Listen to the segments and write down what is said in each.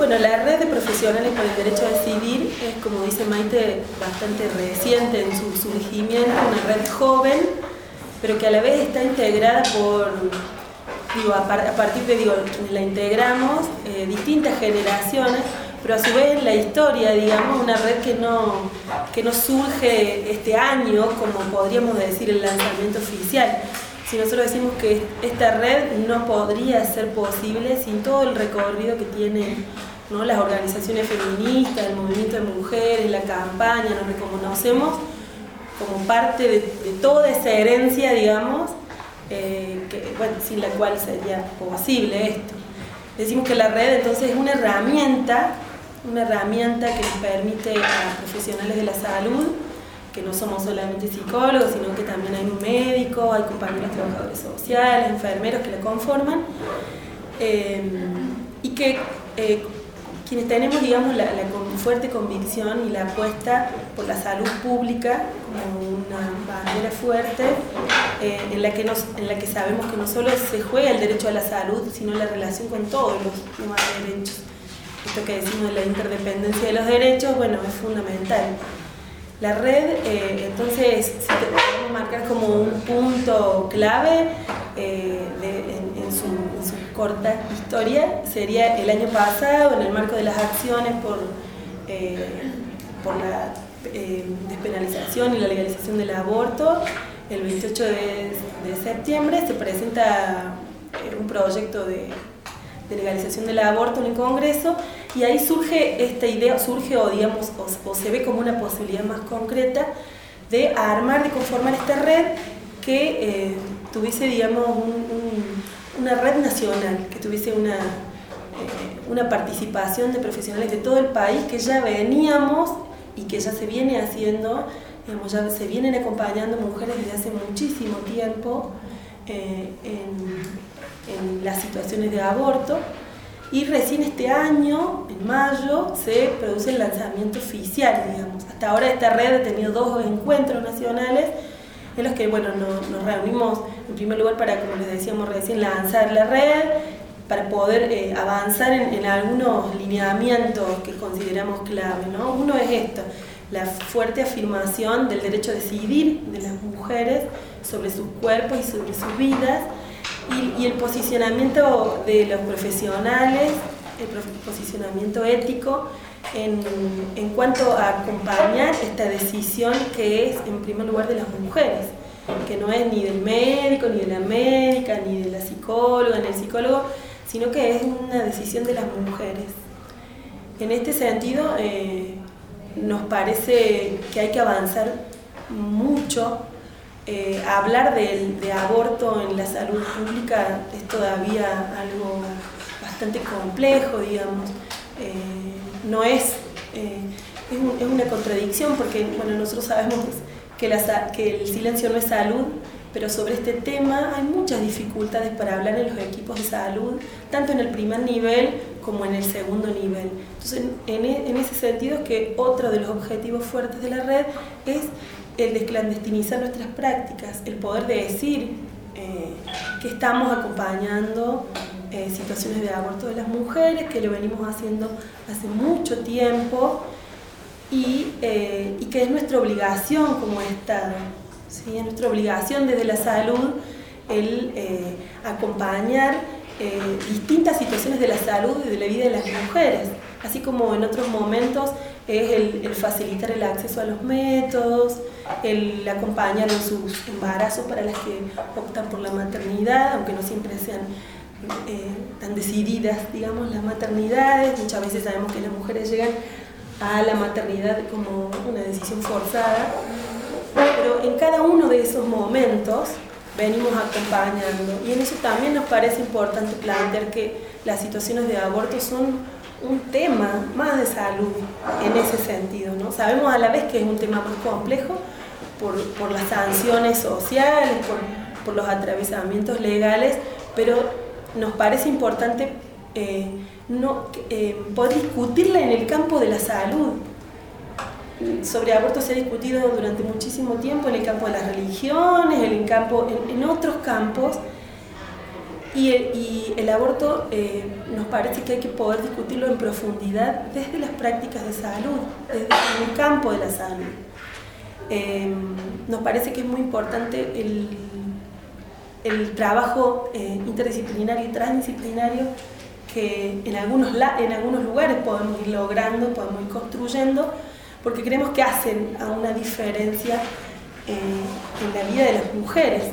Bueno, la red de profesionales por el derecho a decidir es, como dice Maite, bastante reciente en su surgimiento, una red joven, pero que a la vez está integrada por, a partir de, la integramos distintas generaciones, pero a su vez en la historia, digamos, una red que no surge este año, como podríamos decir el lanzamiento oficial. Si nosotros decimos que esta red no podría ser posible sin todo el recorrido que tienen, ¿no?, las organizaciones feministas, el movimiento de mujeres, la campaña, nos reconocemos como parte de toda esa herencia, digamos, bueno, sin la cual sería posible esto. Decimos que la red entonces es una herramienta que nos permite a profesionales de la salud, que no somos solamente psicólogos, sino que también hay un médico, hay compañeros trabajadores sociales, enfermeros que la conforman, y que quienes tenemos, digamos, la fuerte convicción y la apuesta por la salud pública como una bandera fuerte, en la que sabemos que no solo se juega el derecho a la salud, sino la relación con todos los demás derechos. Esto que decimos de la interdependencia de los derechos, bueno, es fundamental. La red, entonces, si te podemos marcar como un punto clave en su corta historia, sería el año pasado, en el marco de las acciones por la despenalización y la legalización del aborto. El 28 de septiembre se presenta un proyecto de legalización del aborto en el Congreso, y ahí surge esta idea, o se ve como una posibilidad más concreta de conformar esta red que tuviese, digamos, una red nacional, que tuviese una participación de profesionales de todo el país, que ya veníamos y que ya se viene haciendo, digamos, ya se vienen acompañando mujeres desde hace muchísimo tiempo en las situaciones de aborto, y recién este año, en mayo, se produce el lanzamiento oficial, digamos. Hasta ahora esta red ha tenido 2 encuentros nacionales en los que, bueno, nos reunimos en primer lugar para, como les decíamos recién, lanzar la red, para poder avanzar en algunos lineamientos que consideramos clave, ¿no? Uno es esto: la fuerte afirmación del derecho a decidir de las mujeres sobre sus cuerpos y sobre sus vidas, y el posicionamiento de los profesionales, el posicionamiento ético en cuanto a acompañar esta decisión, que es en primer lugar de las mujeres, que no es ni del médico, ni de la médica, ni de la psicóloga, ni del psicólogo, sino que es una decisión de las mujeres. En este sentido, nos parece que hay que avanzar mucho. Hablar de aborto en la salud pública es todavía algo bastante complejo, digamos. No es una contradicción, porque, bueno, nosotros sabemos que el silencio no es salud, pero sobre este tema hay muchas dificultades para hablar en los equipos de salud, tanto en el primer nivel como en el segundo nivel. Entonces, en ese sentido es que otro de los objetivos fuertes de la red es el desclandestinizar nuestras prácticas, el poder decir que estamos acompañando situaciones de aborto de las mujeres, que lo venimos haciendo hace mucho tiempo, y que es nuestra obligación como Estado, ¿sí? Es nuestra obligación desde la salud el acompañar distintas situaciones de la salud y de la vida de las mujeres, así como en otros momentos es el facilitar el acceso a los métodos, el acompañar en sus embarazos para las que optan por la maternidad, aunque no siempre sean tan decididas, digamos, las maternidades. Muchas veces sabemos que las mujeres llegan a la maternidad como una decisión forzada, pero en cada uno de esos momentos venimos acompañando, y en eso también nos parece importante plantear que las situaciones de aborto son un tema más de salud en ese sentido, ¿no? Sabemos a la vez que es un tema más complejo por las sanciones sociales, por los atravesamientos legales, pero nos parece importante poder discutirla en el campo de la salud. Sobre aborto se ha discutido durante muchísimo tiempo en el campo de las religiones, en otros campos, Y el aborto nos parece que hay que poder discutirlo en profundidad desde las prácticas de salud, desde el campo de la salud. Nos parece que es muy importante el trabajo interdisciplinario y transdisciplinario que en algunos lugares podemos ir logrando, podemos ir construyendo, porque creemos que hacen a una diferencia en la vida de las mujeres.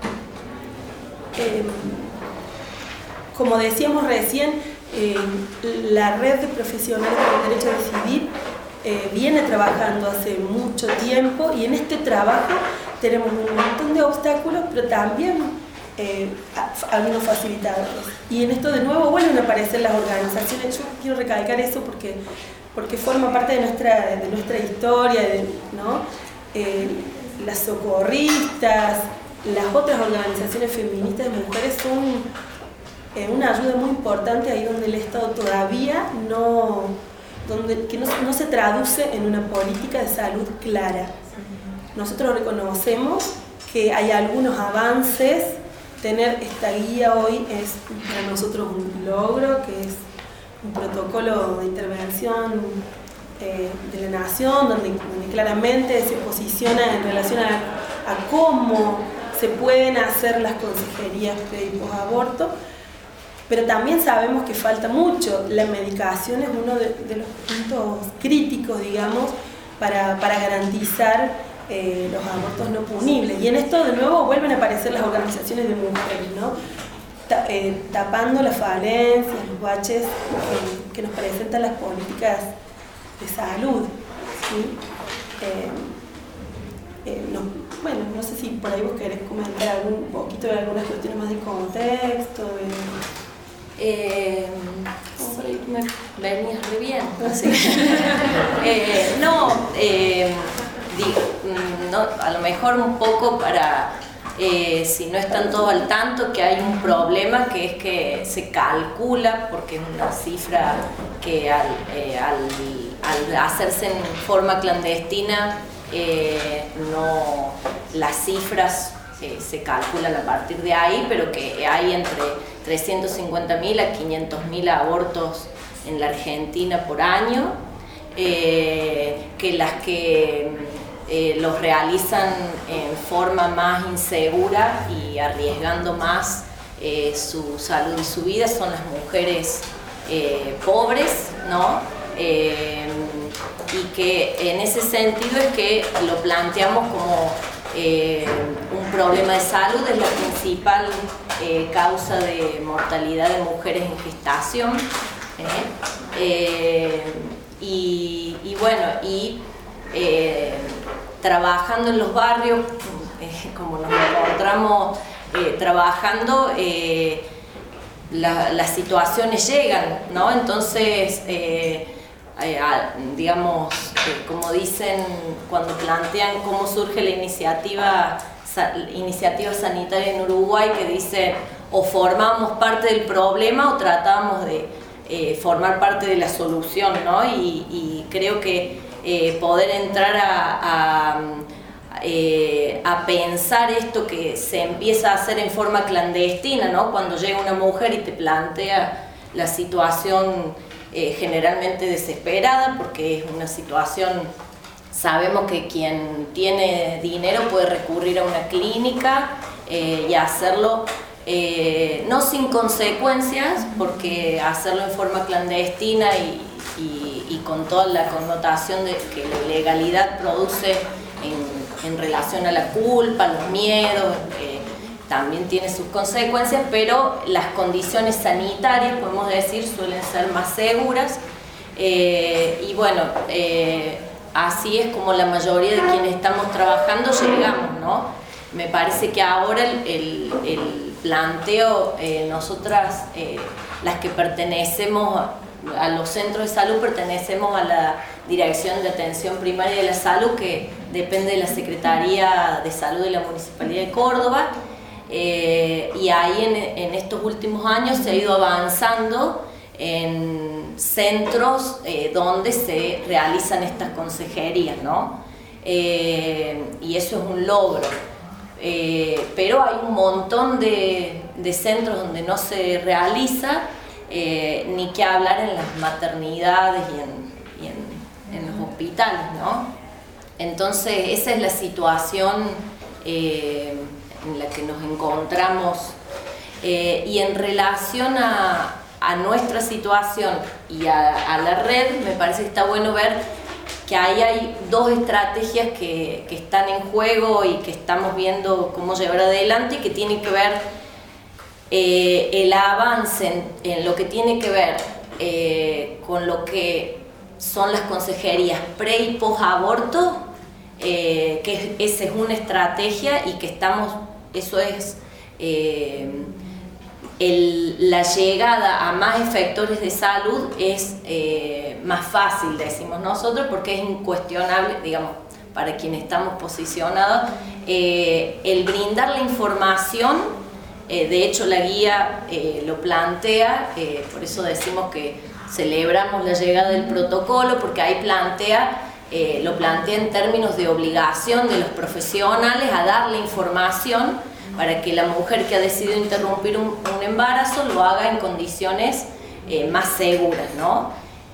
Como decíamos recién, la red de profesionales del derecho a decidir viene trabajando hace mucho tiempo, y en este trabajo tenemos un montón de obstáculos, pero también algunos facilitadores. Y en esto de nuevo vuelven a aparecer las organizaciones. Yo quiero recalcar eso porque forma parte de nuestra historia, ¿no? Las socorristas, las otras organizaciones feministas de mujeres son una ayuda muy importante ahí donde el Estado todavía no se traduce en una política de salud clara. Nosotros reconocemos que hay algunos avances. Tener esta guía hoy es para nosotros un logro, que es un protocolo de intervención de la Nación, donde claramente se posiciona en relación a cómo se pueden hacer las consejerías pre y posaborto, pero también sabemos que falta mucho. La medicación es uno de los puntos críticos, digamos, para garantizar los abortos no punibles. Y en esto de nuevo vuelven a aparecer las organizaciones de mujeres, ¿no? Tapando las falencias, los baches que nos presentan las políticas de salud, ¿sí? No sé si por ahí vos querés comentar un poquito de algunas cuestiones más de contexto. Me venías re bien. A lo mejor un poco para, si no están todos al tanto, que hay un problema, que es que se calcula, porque es una cifra que al hacerse en forma clandestina, las cifras se calculan a partir de ahí, pero que hay entre 350.000 a 500.000 abortos en la Argentina por año, que las que los realizan en forma más insegura y arriesgando más su salud y su vida son las mujeres pobres, ¿no? Y que en ese sentido es que lo planteamos como un problema de salud, es la principal causa de mortalidad de mujeres en gestación. Trabajando en los barrios, como nos encontramos trabajando, las situaciones llegan, ¿no? Entonces, digamos, como dicen cuando plantean cómo surge la iniciativa sanitaria en Uruguay, que dice o formamos parte del problema o tratamos de formar parte de la solución, ¿no? Y creo que poder entrar a pensar esto que se empieza a hacer en forma clandestina, ¿no? Cuando llega una mujer y te plantea la situación generalmente desesperada, porque es una situación, sabemos que quien tiene dinero puede recurrir a una clínica y hacerlo no sin consecuencias, porque hacerlo en forma clandestina y con toda la connotación de que la ilegalidad produce en relación a la culpa, los miedos, también tiene sus consecuencias, pero las condiciones sanitarias, podemos decir, suelen ser más seguras, así es como la mayoría de quienes estamos trabajando llegamos, ¿no? Me parece que ahora el planteo, nosotras, las que pertenecemos a los centros de salud, pertenecemos a la Dirección de Atención Primaria de la Salud, que depende de la Secretaría de Salud de la Municipalidad de Córdoba, y ahí en estos últimos años se ha ido avanzando en centros donde se realizan estas consejerías, ¿no? Y eso es un logro. Pero hay un montón de de centros donde no se realiza, ni qué hablar en las maternidades y en los hospitales, ¿no? Entonces esa es la situación en la que nos encontramos, y en relación a nuestra situación y a la red, me parece que está bueno ver que ahí hay dos estrategias que están en juego y que estamos viendo cómo llevar adelante, y que tienen que ver el avance en lo que tiene que ver con lo que son las consejerías pre y post aborto, que esa es una estrategia, y que estamos, eso es la llegada a más efectores de salud es más fácil, decimos nosotros, porque es incuestionable, digamos, para quienes estamos posicionados, el brindar la información. De hecho la guía lo plantea, por eso decimos que celebramos la llegada del protocolo, porque ahí lo plantea en términos de obligación de los profesionales a dar la información para que la mujer que ha decidido interrumpir un embarazo lo haga en condiciones más seguras, ¿no?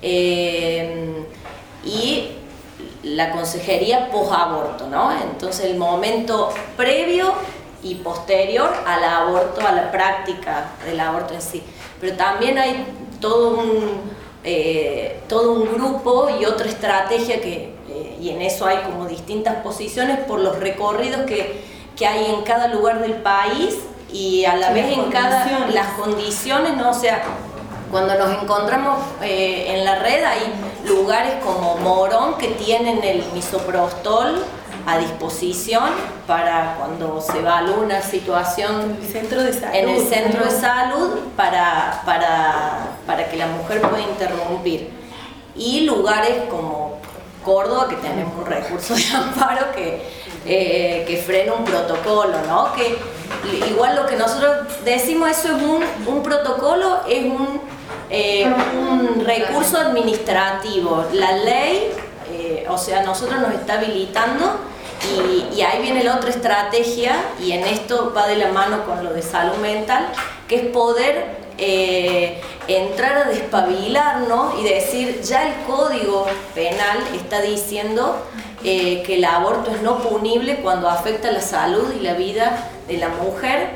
Y la consejería post-aborto, ¿no? Entonces el momento previo y posterior al aborto, a la práctica del aborto en sí. Pero también hay todo un grupo y otra estrategia y en eso hay como distintas posiciones por los recorridos que hay en cada lugar del país, y a la vez en las condiciones, ¿no? O sea, cuando nos encontramos en la red hay lugares como Morón que tienen el misoprostol a disposición para cuando se evalúa una situación en el centro de salud para que la mujer pueda interrumpir, y lugares como Córdoba, que tenemos un recurso de amparo que frena un protocolo, ¿no? Que igual lo que nosotros decimos, eso es un protocolo, es un recurso administrativo. La ley, o sea, nosotros nos está habilitando, y ahí viene la otra estrategia, y en esto va de la mano con lo de salud mental, que es poder entrar a despabilarnos y decir, ya el Código Penal está diciendo que el aborto es no punible cuando afecta la salud y la vida de la mujer,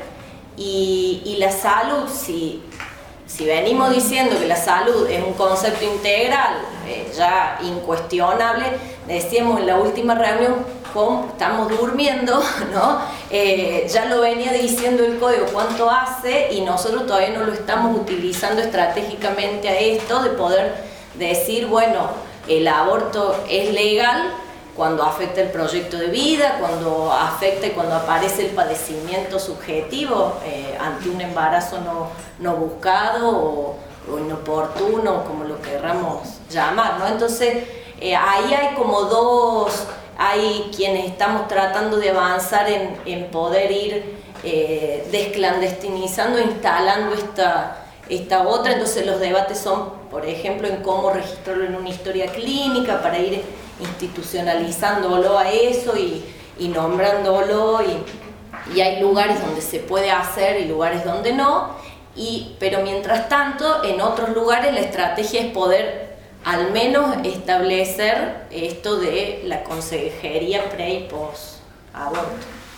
y la salud, si venimos diciendo que la salud es un concepto integral, ya incuestionable, decíamos en la última reunión, estamos durmiendo, ¿no? Ya lo venía diciendo el código cuánto hace, y nosotros todavía no lo estamos utilizando estratégicamente a esto, de poder decir, bueno, el aborto es legal cuando afecta el proyecto de vida, cuando afecta y cuando aparece el padecimiento subjetivo ante un embarazo no buscado o inoportuno, como lo querramos llamar, ¿no? Entonces ahí hay como hay quienes estamos tratando de avanzar en poder ir desclandestinizando, instalando esta otra. Entonces los debates son, por ejemplo, en cómo registrarlo en una historia clínica para ir institucionalizándolo a eso y nombrándolo, y hay lugares donde se puede hacer y lugares donde no, pero mientras tanto en otros lugares la estrategia es poder al menos establecer esto de la consejería pre y post aborto.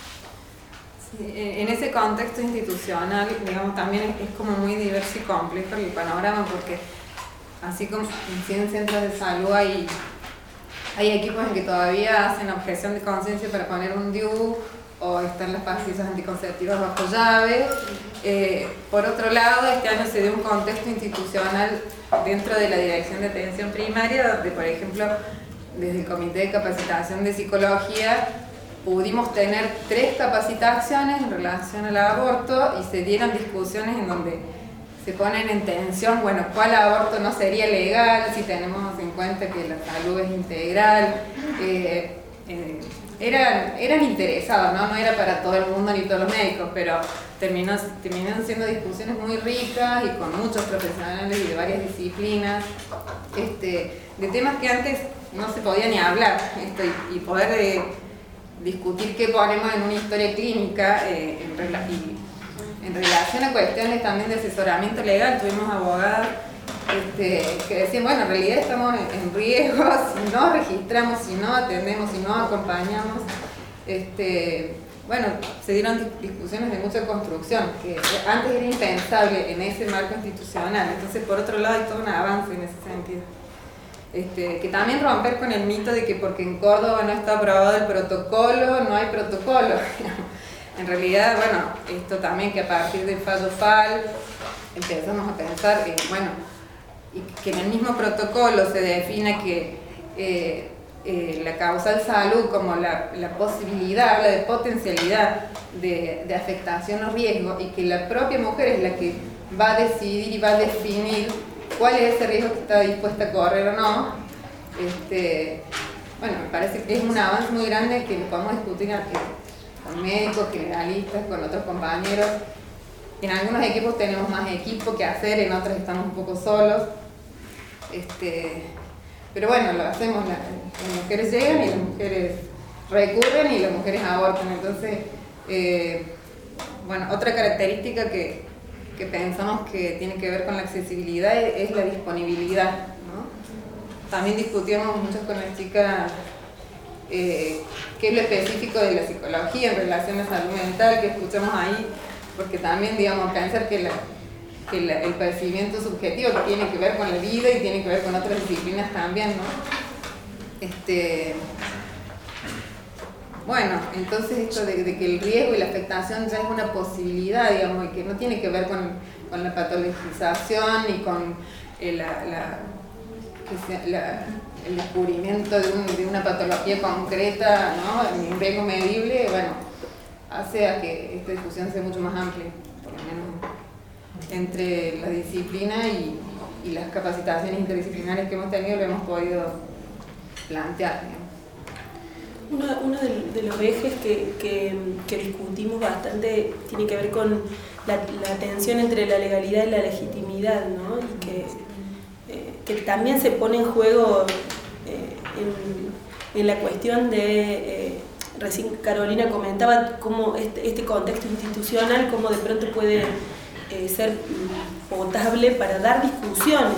Sí, en ese contexto institucional, digamos, también es como muy diverso y complejo el panorama, porque así como en 100 centros de salud hay equipos en que todavía hacen objeción de conciencia para poner un DIU, o están las pastillas anticonceptivas bajo llave. Por otro lado, este año se dio un contexto institucional dentro de la Dirección de Atención Primaria, donde, por ejemplo, desde el Comité de Capacitación de Psicología pudimos tener 3 capacitaciones en relación al aborto, y se dieron discusiones en donde se ponen en tensión, bueno, cuál aborto no sería legal si tenemos en cuenta que la salud es integral. Eran interesados, ¿no? No era para todo el mundo ni todos los médicos, pero terminaron siendo discusiones muy ricas y con muchos profesionales y de varias disciplinas, de temas que antes no se podía ni hablar, y poder discutir qué ponemos en una historia clínica, en relación a cuestiones también de asesoramiento legal, tuvimos abogadas que decían, bueno, en realidad estamos en riesgo si no registramos, si no atendemos, si no acompañamos. Bueno, se dieron discusiones de mucha construcción, que antes era impensable en ese marco institucional. Entonces, por otro lado, hay todo un avance en ese sentido. Que también romper con el mito de que porque en Córdoba no está aprobado el protocolo, no hay protocolo. En realidad, bueno, esto también que a partir del fallo FAL empezamos a pensar que, bueno, y que en el mismo protocolo se define que la causal salud como la posibilidad, habla de potencialidad de afectación o riesgo, y que la propia mujer es la que va a decidir y va a definir cuál es ese riesgo que está dispuesta a correr o no. Bueno, me parece que es un avance muy grande que lo podemos discutir con médicos, generalistas, con otros compañeros. En algunos equipos tenemos más equipo que hacer, en otros estamos un poco solos. Pero bueno, lo hacemos, las mujeres llegan y las mujeres recurren y las mujeres abortan. Entonces, bueno, otra característica que pensamos que tiene que ver con la accesibilidad es la disponibilidad, ¿no? También discutíamos mucho con las chicas qué es lo específico de la psicología en relación a salud mental, que escuchamos ahí, porque también, digamos, pensar que el percibimiento subjetivo tiene que ver con la vida y tiene que ver con otras disciplinas también, ¿no? Bueno, entonces esto de que el riesgo y la afectación ya es una posibilidad, digamos, y que no tiene que ver con la patologización ni con el descubrimiento de una patología concreta, ¿no? Ni un riesgo medible, bueno, hace a que esta discusión sea mucho más amplia, por lo menos entre la disciplina y las capacitaciones interdisciplinarias que hemos tenido lo hemos podido plantear, digamos. Uno de los ejes que discutimos bastante tiene que ver con la tensión entre la legalidad y la legitimidad, ¿no? Y que también se pone en juego en la cuestión de, recién Carolina comentaba cómo este contexto institucional, cómo de pronto puede ser potable para dar discusiones.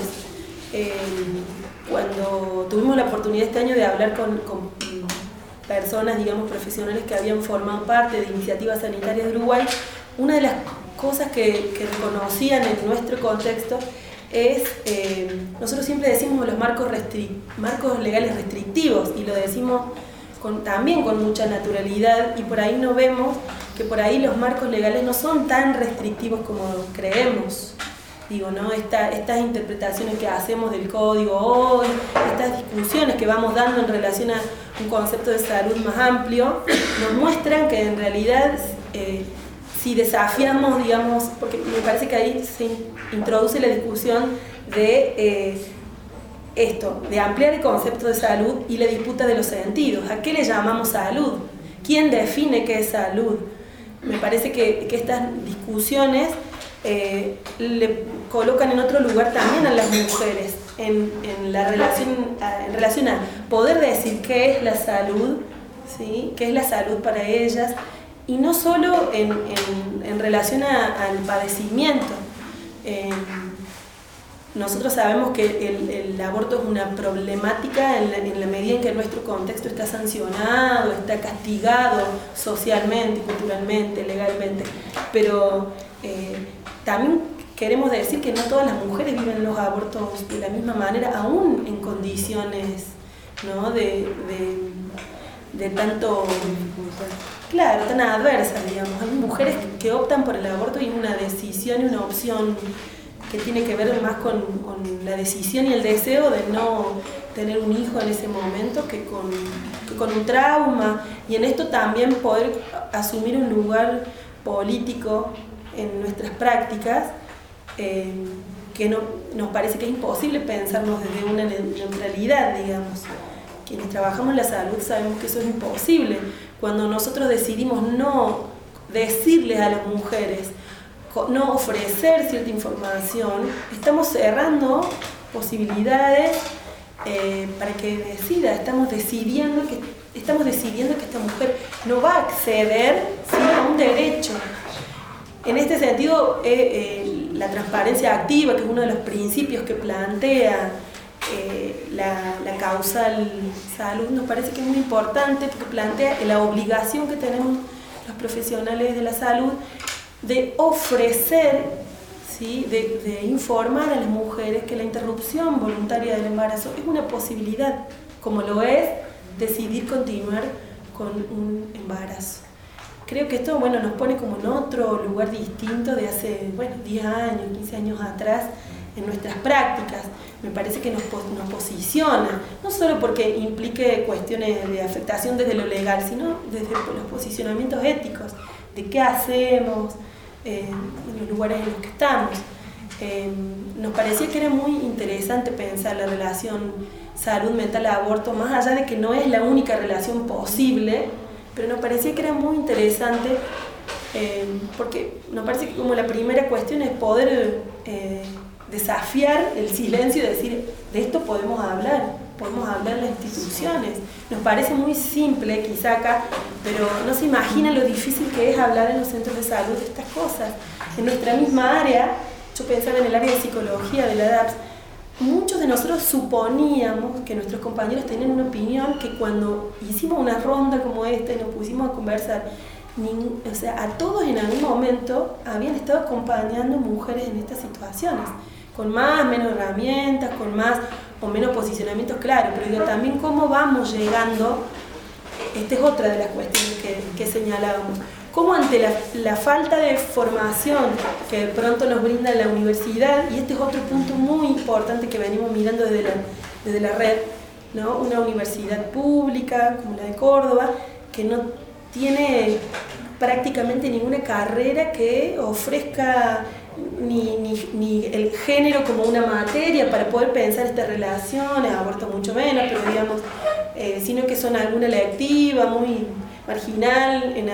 Cuando tuvimos la oportunidad este año de hablar con personas, digamos, profesionales que habían formado parte de Iniciativas Sanitarias de Uruguay, una de las cosas que reconocían en nuestro contexto es, nosotros siempre decimos los marcos legales restrictivos, y lo decimos también con mucha naturalidad, y por ahí no vemos que por ahí los marcos legales no son tan restrictivos como creemos. Digo, ¿no? Estas interpretaciones que hacemos del código hoy, estas discusiones que vamos dando en relación a un concepto de salud más amplio, nos muestran que en realidad si desafiamos, digamos, porque me parece que ahí se introduce la discusión de esto, de ampliar el concepto de salud y la disputa de los sentidos. ¿A qué le llamamos salud? ¿Quién define qué es salud? Me parece que estas discusiones le colocan en otro lugar también a las mujeres en relación a poder decir qué es la salud, ¿sí? ¿Qué es la salud para ellas? Y no solo en relación al padecimiento. Nosotros sabemos que el aborto es una problemática en la medida en que nuestro contexto está sancionado, está castigado socialmente, culturalmente, legalmente, pero también queremos decir que no todas las mujeres viven los abortos de la misma manera, aún en condiciones, ¿no? de tanto, claro, tan adversas, digamos. Hay mujeres que optan por el aborto y es una decisión y una opción que tiene que ver más con la decisión y el deseo de no tener un hijo en ese momento que con un trauma, y en esto también poder asumir un lugar político en nuestras prácticas, que nos parece que es imposible pensarnos desde una neutralidad, digamos. Quienes trabajamos en la salud sabemos que eso es imposible. Cuando nosotros decidimos no decirles a las mujeres, no ofrecer cierta información, estamos cerrando posibilidades para que decida. Estamos decidiendo que esta mujer no va a acceder, ¿sí?, a un derecho. En este sentido, la transparencia activa, que es uno de los principios que plantea la causal salud, nos parece que es muy importante porque plantea la obligación que tenemos los profesionales de la salud de ofrecer, ¿sí? de informar a las mujeres que la interrupción voluntaria del embarazo es una posibilidad, como lo es decidir continuar con un embarazo. Creo que esto nos pone como en otro lugar distinto de hace 10 años, 15 años atrás en nuestras prácticas. Me parece que nos posiciona, no solo porque implique cuestiones de afectación desde lo legal, sino desde los posicionamientos éticos, de qué hacemos en los lugares en los que estamos. Nos parecía que era muy interesante pensar la relación salud mental-aborto, más allá de que no es la única relación posible, pero nos parecía que era muy interesante porque nos parece que como la primera cuestión es poder desafiar el silencio y decir, de esto podemos hablar en las instituciones. Nos parece muy simple quizá acá, pero no se imagina lo difícil que es hablar en los centros de salud de estas cosas. En nuestra misma área, yo pensaba en el área de psicología de la DAPS, muchos de nosotros suponíamos que nuestros compañeros tenían una opinión, que cuando hicimos una ronda como esta y nos pusimos a conversar, a todos en algún momento habían estado acompañando mujeres en estas situaciones, con más o menos herramientas, con más o menos posicionamientos claros, pero digo, también cómo vamos llegando, esta es otra de las cuestiones que señalábamos, cómo ante la falta de formación que de pronto nos brinda la universidad, y este es otro punto muy importante que venimos mirando desde la red, ¿no? Una universidad pública como la de Córdoba, que no tiene prácticamente ninguna carrera que ofrezca ni el género como una materia para poder pensar estas relaciones, aborto mucho menos, pero digamos, sino que son alguna electiva muy marginal, en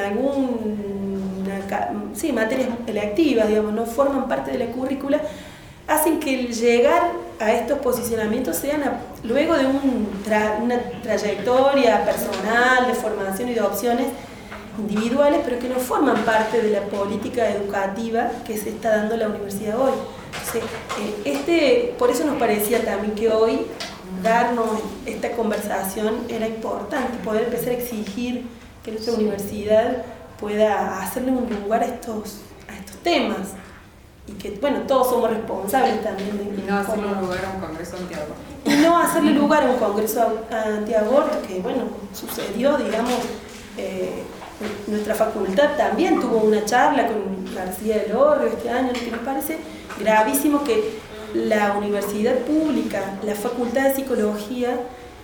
materias electivas, digamos, no forman parte de la currícula, hacen que el llegar a estos posicionamientos sean luego de una trayectoria personal, de formación y de opciones individuales, pero que no forman parte de la política educativa que se está dando en la universidad hoy. Entonces, por eso nos parecía también que hoy darnos esta conversación era importante, poder empezar a exigir que nuestra universidad pueda hacerle un lugar a estos temas, y que, todos somos responsables también de... Y no hacerle un lugar a un congreso antiaborto. Y no hacerle lugar a un congreso antiaborto, que, sucedió, digamos, nuestra facultad también tuvo una charla con García del Orrio este año, que nos parece gravísimo que la universidad pública, la facultad de psicología,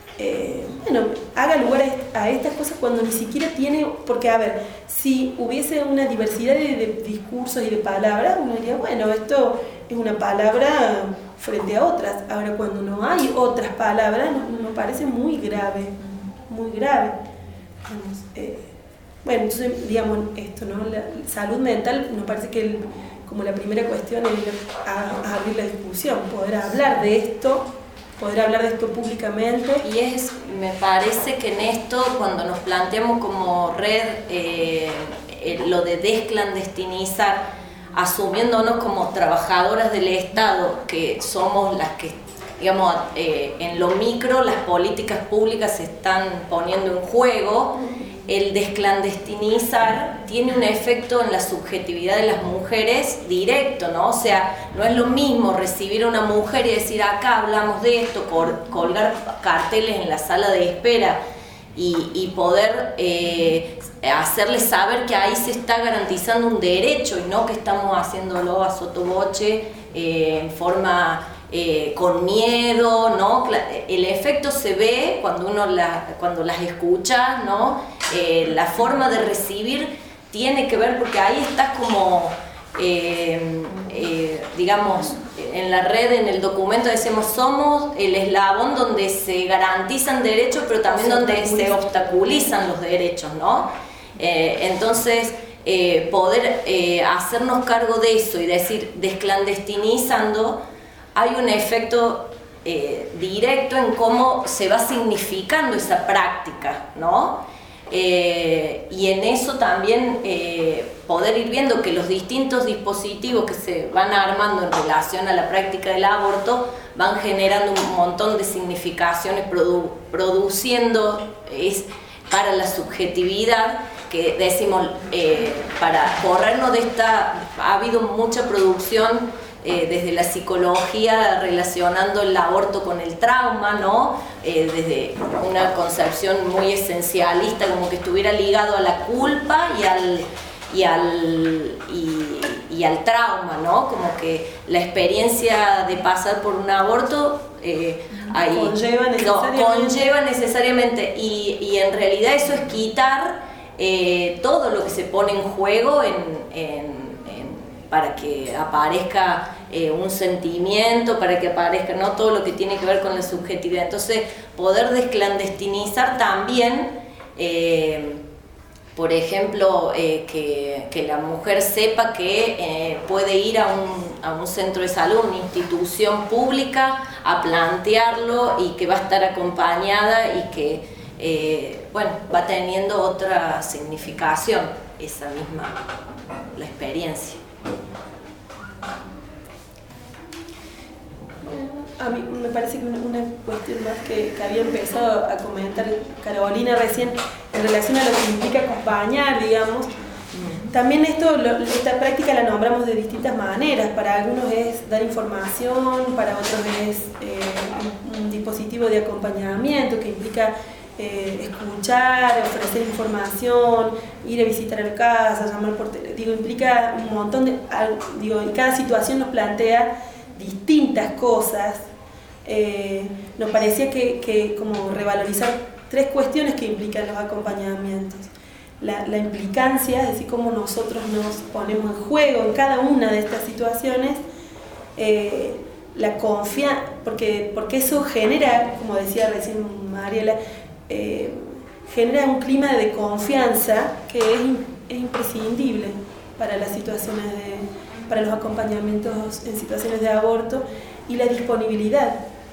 haga lugar a estas cosas cuando ni siquiera tiene, porque si hubiese una diversidad de discursos y de palabras, uno diría, esto es una palabra frente a otras. Ahora, cuando no hay otras palabras, nos parece muy grave, muy grave. Entonces, digamos, esto, ¿no? La salud mental nos parece que como la primera cuestión es abrir la discusión, poder hablar de esto públicamente. Y me parece que en esto, cuando nos planteamos como red lo de desclandestinizar, asumiéndonos como trabajadoras del Estado, que somos las que, digamos, en lo micro las políticas públicas se están poniendo en juego, el desclandestinizar tiene un efecto en la subjetividad de las mujeres directo, ¿no? O sea, no es lo mismo recibir a una mujer y decir, acá hablamos de esto, colgar carteles en la sala de espera y poder hacerles saber que ahí se está garantizando un derecho y no que estamos haciéndolo a sottovoce en forma... con miedo, ¿no? El efecto se ve cuando cuando las escucha, ¿no? La forma de recibir tiene que ver, porque ahí estás como, digamos, en la red, en el documento decimos, somos el eslabón donde se garantizan derechos, pero también donde se obstaculizan los derechos, ¿no? Entonces, poder hacernos cargo de eso y decir, desclandestinizando, hay un efecto directo en cómo se va significando esa práctica, ¿no? y en eso también poder ir viendo que los distintos dispositivos que se van armando en relación a la práctica del aborto van generando un montón de significaciones, produciendo para la subjetividad, que decimos, para corrernos de esta, ha habido mucha producción desde la psicología relacionando el aborto con el trauma, ¿no? Desde una concepción muy esencialista, como que estuviera ligado a la culpa y al trauma, ¿no? Como que la experiencia de pasar por un aborto conlleva necesariamente, y en realidad eso es quitar todo lo que se pone en juego para que aparezca un sentimiento, para que aparezca, ¿no?, todo lo que tiene que ver con la subjetividad. Entonces, poder desclandestinizar también, por ejemplo, que la mujer sepa que puede ir a un centro de salud, una institución pública, a plantearlo, y que va a estar acompañada, y que va teniendo otra significación esa misma la experiencia. A mí me parece que una cuestión más que había empezado a comentar Carolina recién en relación a lo que implica acompañar, digamos. También esta práctica la nombramos de distintas maneras. Para algunos es dar información, para otros es un dispositivo de acompañamiento que implica escuchar, ofrecer información, ir a visitar a la casa, llamar por teléfono. Implica un montón de... y cada situación nos plantea distintas cosas. Nos parecía que como revalorizar 3 cuestiones que implican los acompañamientos. La implicancia, es decir, cómo nosotros nos ponemos en juego en cada una de estas situaciones, la confianza, porque eso genera, como decía recién Mariela, genera un clima de confianza que es imprescindible para las situaciones para los acompañamientos en situaciones de aborto, y la disponibilidad.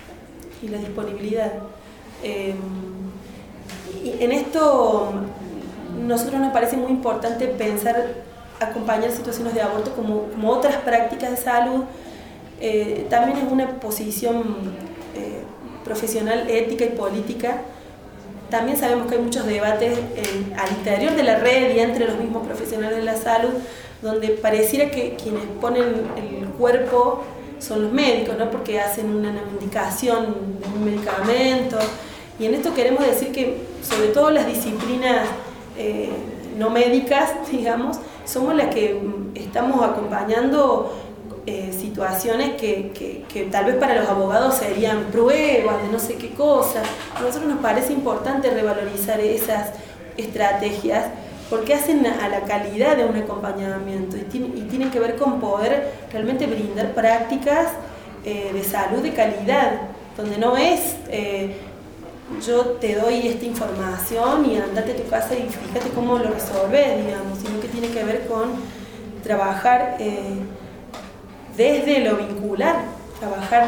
Y en esto nosotros nos parece muy importante pensar acompañar situaciones de aborto como otras prácticas de salud. También es una posición profesional, ética y política. También sabemos que hay muchos debates al interior de la red y entre los mismos profesionales de la salud, donde pareciera que quienes ponen el cuerpo son los médicos, ¿no?, porque hacen una indicación de un medicamento. Y en esto queremos decir que, sobre todo las disciplinas no médicas, digamos, somos las que estamos acompañando situaciones que tal vez para los abogados serían pruebas de no sé qué cosa. A nosotros nos parece importante revalorizar esas estrategias, porque hacen a la calidad de un acompañamiento, y tienen que ver con poder realmente brindar prácticas de salud de calidad, donde no es yo te doy esta información y andate a tu casa y fíjate cómo lo resolves, digamos, sino que tiene que ver con trabajar desde lo vincular, trabajar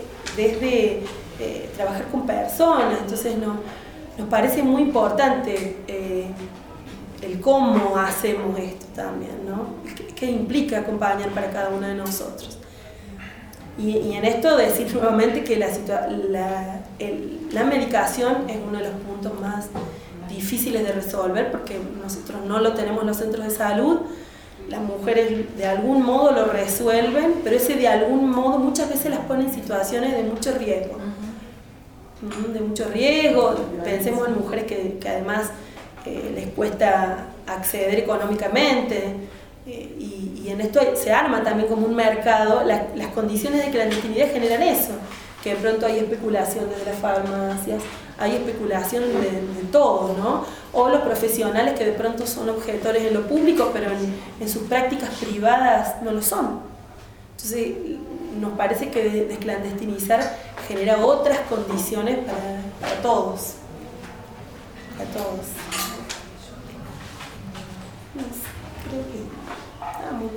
con personas. Entonces nos parece muy importante el cómo hacemos esto también, ¿no? ¿Qué implica acompañar para cada uno de nosotros? Y en esto decir nuevamente que la medicación es uno de los puntos más difíciles de resolver, porque nosotros no lo tenemos en los centros de salud. Las mujeres de algún modo lo resuelven, pero ese de algún modo muchas veces las pone en situaciones de mucho riesgo. De mucho riesgo. Pensemos en mujeres que además les cuesta acceder económicamente, y en esto se arma también como un mercado. Las condiciones de clandestinidad generan eso, que de pronto hay especulación desde las farmacias, hay especulación de todo, ¿no? O los profesionales que de pronto son objetores en lo público, pero en sus prácticas privadas no lo son. Entonces nos parece que desclandestinizar genera otras condiciones para todos. Para todos. Creo que estamos,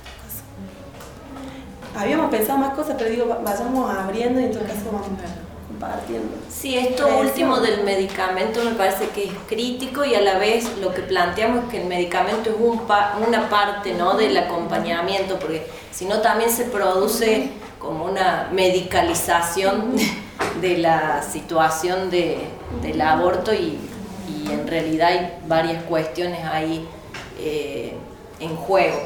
¿no? Habíamos pensado más cosas, pero digo, vayamos abriendo y en todo caso vamos compartiendo. Sí, esto último del medicamento me parece que es crítico y a la vez lo que planteamos es que el medicamento es una parte, ¿no?, del acompañamiento, porque si no también se produce como una medicalización de la situación del aborto y en realidad hay varias cuestiones ahí en juego.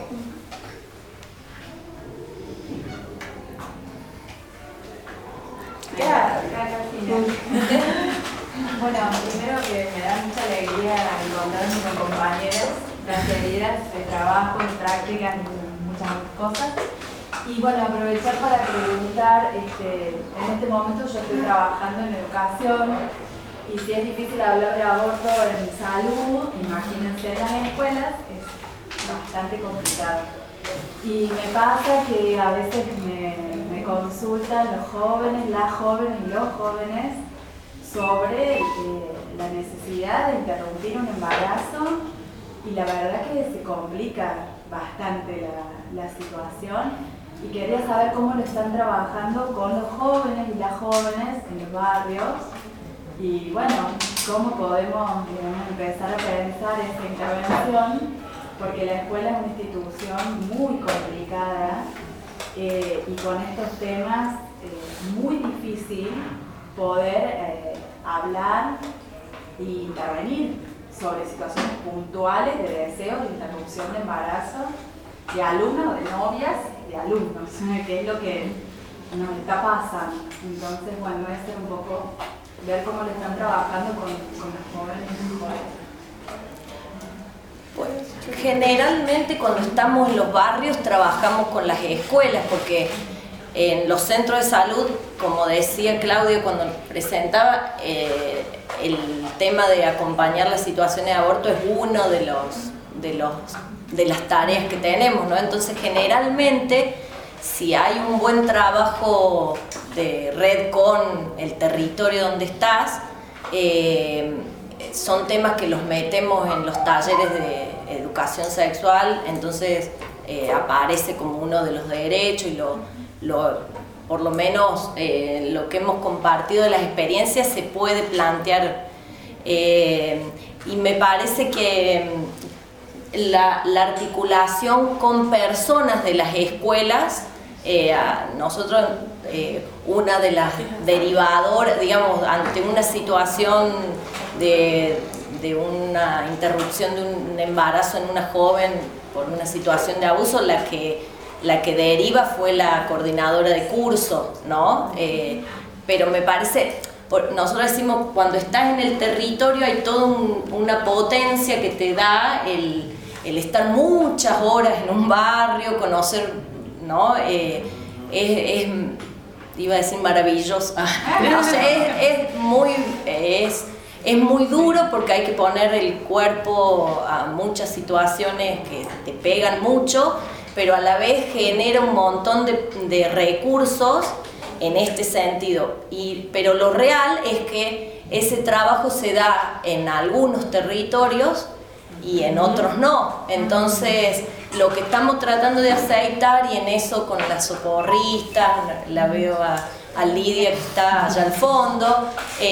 Bueno, primero que me da mucha alegría encontrarme con compañeros, transferidas de trabajo, de prácticas y muchas cosas. Y bueno, aprovechar para preguntar, en este momento yo estoy trabajando en educación y si es difícil hablar de aborto en salud, imagínense en las escuelas, es bastante complicado. Y me pasa que a veces me consultan los jóvenes, las jóvenes y los jóvenes sobre la necesidad de interrumpir un embarazo y la verdad que se complica bastante la situación y quería saber cómo lo están trabajando con los jóvenes y las jóvenes en los barrios y bueno, cómo podemos empezar a pensar esta intervención porque la escuela es una institución muy complicada y con estos temas muy difícil poder hablar e intervenir sobre situaciones puntuales de deseos de interrupción de embarazo de alumnos o de novias de alumnos, que es lo que nos está pasando. Entonces, bueno, voy a hacer un poco, ver cómo lo están trabajando con los jóvenes y jóvenes. Pues, generalmente cuando estamos en los barrios trabajamos con las escuelas porque en los centros de salud, como decía Claudia cuando presentaba, el tema de acompañar las situaciones de aborto es uno de las tareas que tenemos, ¿no? Entonces generalmente si hay un buen trabajo de red con el territorio donde estás, son temas que los metemos en los talleres de educación sexual, entonces aparece como uno de los derechos y por lo menos lo que hemos compartido de las experiencias se puede plantear y me parece que la articulación con personas de las escuelas, nosotros una de las derivadoras, digamos, ante una situación de una interrupción de un embarazo en una joven por una situación de abuso, la que deriva fue la coordinadora de curso, ¿no? Pero me parece, nosotros decimos, cuando estás en el territorio hay toda una potencia que te da el estar muchas horas en un barrio, conocer, ¿no? Iba a decir maravilloso, no sé, es muy duro porque hay que poner el cuerpo a muchas situaciones que te pegan mucho, pero a la vez genera un montón de recursos en este sentido. Pero lo real es que ese trabajo se da en algunos territorios y en otros no. Entonces, lo que estamos tratando de aceitar, y en eso con las socorristas, la veo a Lidia que está allá al fondo,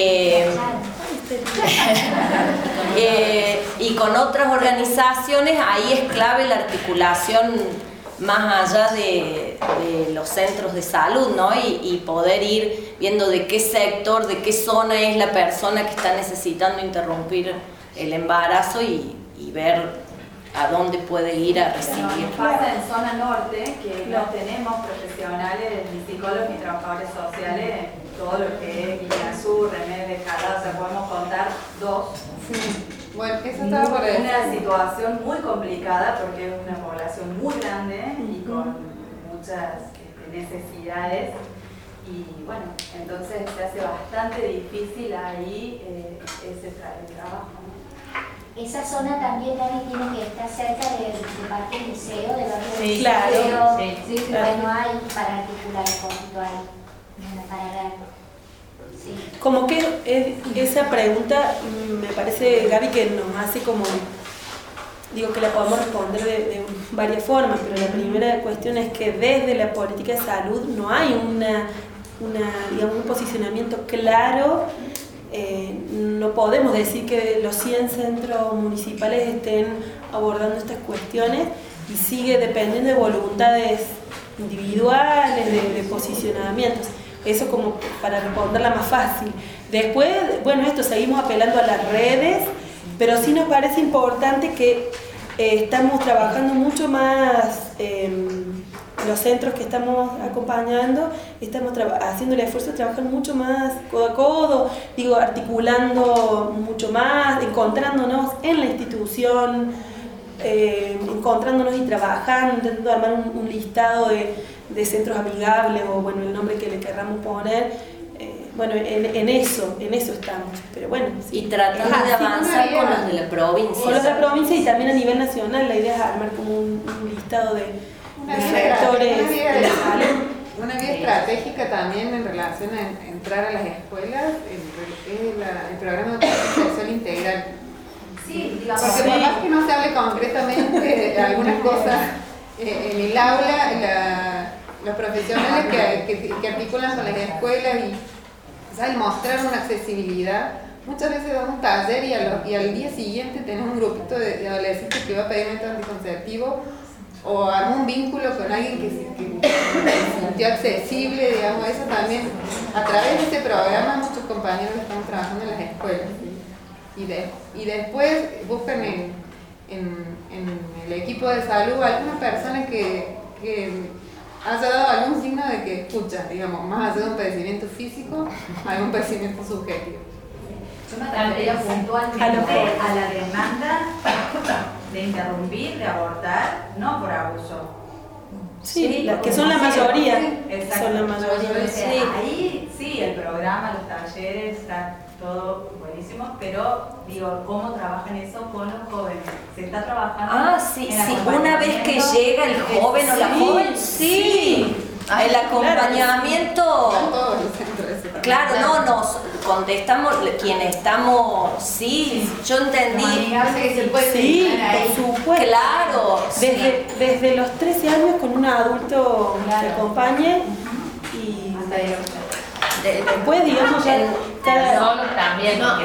y con otras organizaciones, ahí es clave la articulación más allá de los centros de salud, ¿no? Y poder ir viendo de qué sector, de qué zona es la persona que está necesitando interrumpir el embarazo y ver a dónde puede ir a recibir. Nos pasa en zona norte que no tenemos profesionales ni psicólogos ni trabajadores sociales en todo lo que es Guiñazú, Remedios de Escalada, o sea, podemos contar dos. Sí. Bueno, eso estaba por decir. Una situación muy complicada porque es una población muy grande y con muchas necesidades y bueno, entonces se hace bastante difícil ahí ese trabajo. Esa zona también tiene que estar cerca del Parque Liceo, del barrio Sí, Liceo. claro. Sí, bueno, hay para articular un poquito ahí, para ver. Sí. Como que esa pregunta me parece, Gaby, que nos hace como, digo que la podemos responder de varias formas, pero la primera cuestión es que desde la política de salud no hay digamos, un posicionamiento claro. No podemos decir que los 100 centros municipales estén abordando estas cuestiones y sigue dependiendo de voluntades individuales, de posicionamientos. Eso como para responderla más fácil. Después, bueno, seguimos apelando a las redes, pero sí nos parece importante que estamos trabajando mucho más, los centros que estamos acompañando, estamos haciendo el esfuerzo de trabajar mucho más codo a codo, articulando mucho más, encontrándonos en la institución, encontrándonos y trabajando, intentando armar un listado de centros amigables o bueno, el nombre que le querramos poner. Bueno, en eso estamos, pero bueno. Sí. Y tratando de avanzar con los de la provincia. Con los de la provincia y también a nivel nacional, la idea es armar como un listado de sectores de la salud. Una vía estratégica también en relación a entrar a las escuelas es el programa de educación sexual integral. Sí, digamos. Porque por más que no se hable concretamente de algunas cosas en el aula, los profesionales que articulan con las escuelas y ¿sabes? Mostrar una accesibilidad. Muchas veces damos un taller y al día siguiente tenemos un grupito de adolescentes que va a pedir método anticonceptivo o arma un vínculo con alguien que se sintió accesible, digamos, eso también. A través de este programa muchos compañeros estamos trabajando en las escuelas. Y después buscan en el equipo de salud alguna persona que haya dado algún signo de que escucha, digamos, más allá de un padecimiento físico, algún padecimiento subjetivo. Yo me refería puntualmente a la demanda de interrumpir, de abortar, no por abuso. Sí, que son la mayoría. Exacto. Son la mayoría. Sí. Ahí sí, el programa, los talleres, está todo buenísimo, pero digo, ¿cómo trabajan eso con los jóvenes? ¿Se está trabajando? Sí, una vez que llega el joven o la joven, sí. El acompañamiento. Claro, no, nos contestamos quienes estamos, sí, yo entendí. Sí, por supuesto. Claro. Desde los 13 años con un adulto que acompañe y después, digamos, ya solo también, porque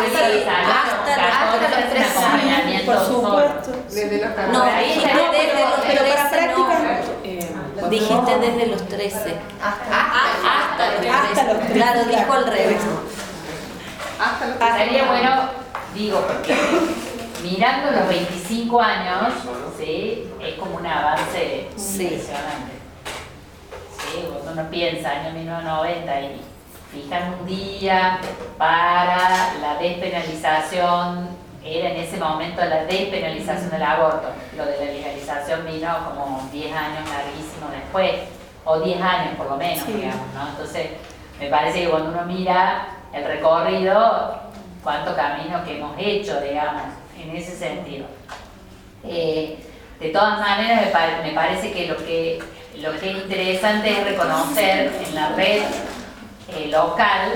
hasta los 13 años, por supuesto. Desde los No, dijiste desde los 13, pero para prácticas. Dijiste desde los 13. Hasta los 13. Claro, dijo al revés. Sería bueno, digo, porque mirando los 25 años, ¿sí? Es como un avance impresionante. ¿Sí? Cuando uno piensa en 1990 y fijan un día para la despenalización, era en ese momento la despenalización del aborto. Lo de la legalización vino como 10 años larguísimos después, o 10 años por lo menos, digamos, ¿no? Entonces, me parece que cuando uno mira el recorrido, cuánto camino que hemos hecho, digamos, en ese sentido. De todas maneras, me parece que lo que es interesante es reconocer en la red local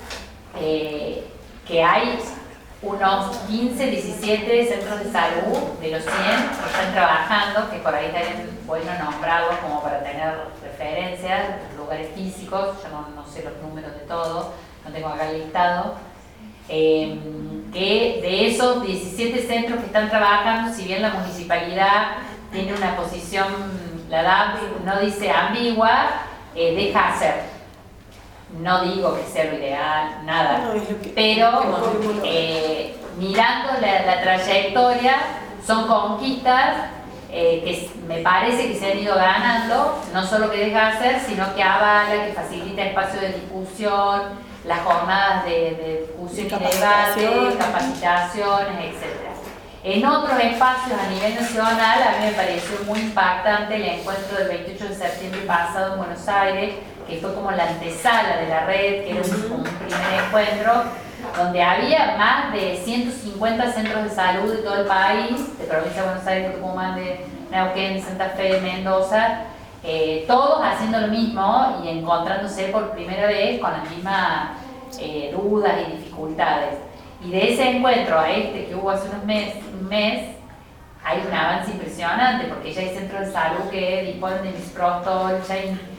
que hay unos 15, 17 centros de salud de los 100 que están trabajando, que por ahí estaría bueno nombrarlos como para tener referencias, lugares físicos. Yo no sé los números de todo, no tengo acá el listado, que de esos 17 centros que están trabajando, si bien la municipalidad tiene una posición, la DAP no dice ambigua, deja hacer. No digo que sea lo ideal, nada, pero mirando la trayectoria, son conquistas que me parece que se han ido ganando, no solo que deja hacer, sino que avala, que facilita espacios de discusión, las jornadas de discusión y debate, capacitaciones, etc. En otros espacios a nivel nacional, a mí me pareció muy impactante el encuentro del 28 de septiembre pasado en Buenos Aires, que fue como la antesala de la red, que era un primer encuentro, donde había más de 150 centros de salud de todo el país, de provincia de Buenos Aires, de Tucumán, de Neuquén, Santa Fe, Mendoza, todos haciendo lo mismo y encontrándose por primera vez con las mismas dudas y dificultades. Y de ese encuentro a este que hubo hace un mes, hay un avance impresionante, porque ya hay centros de salud que disponen de misoprostol, ya hay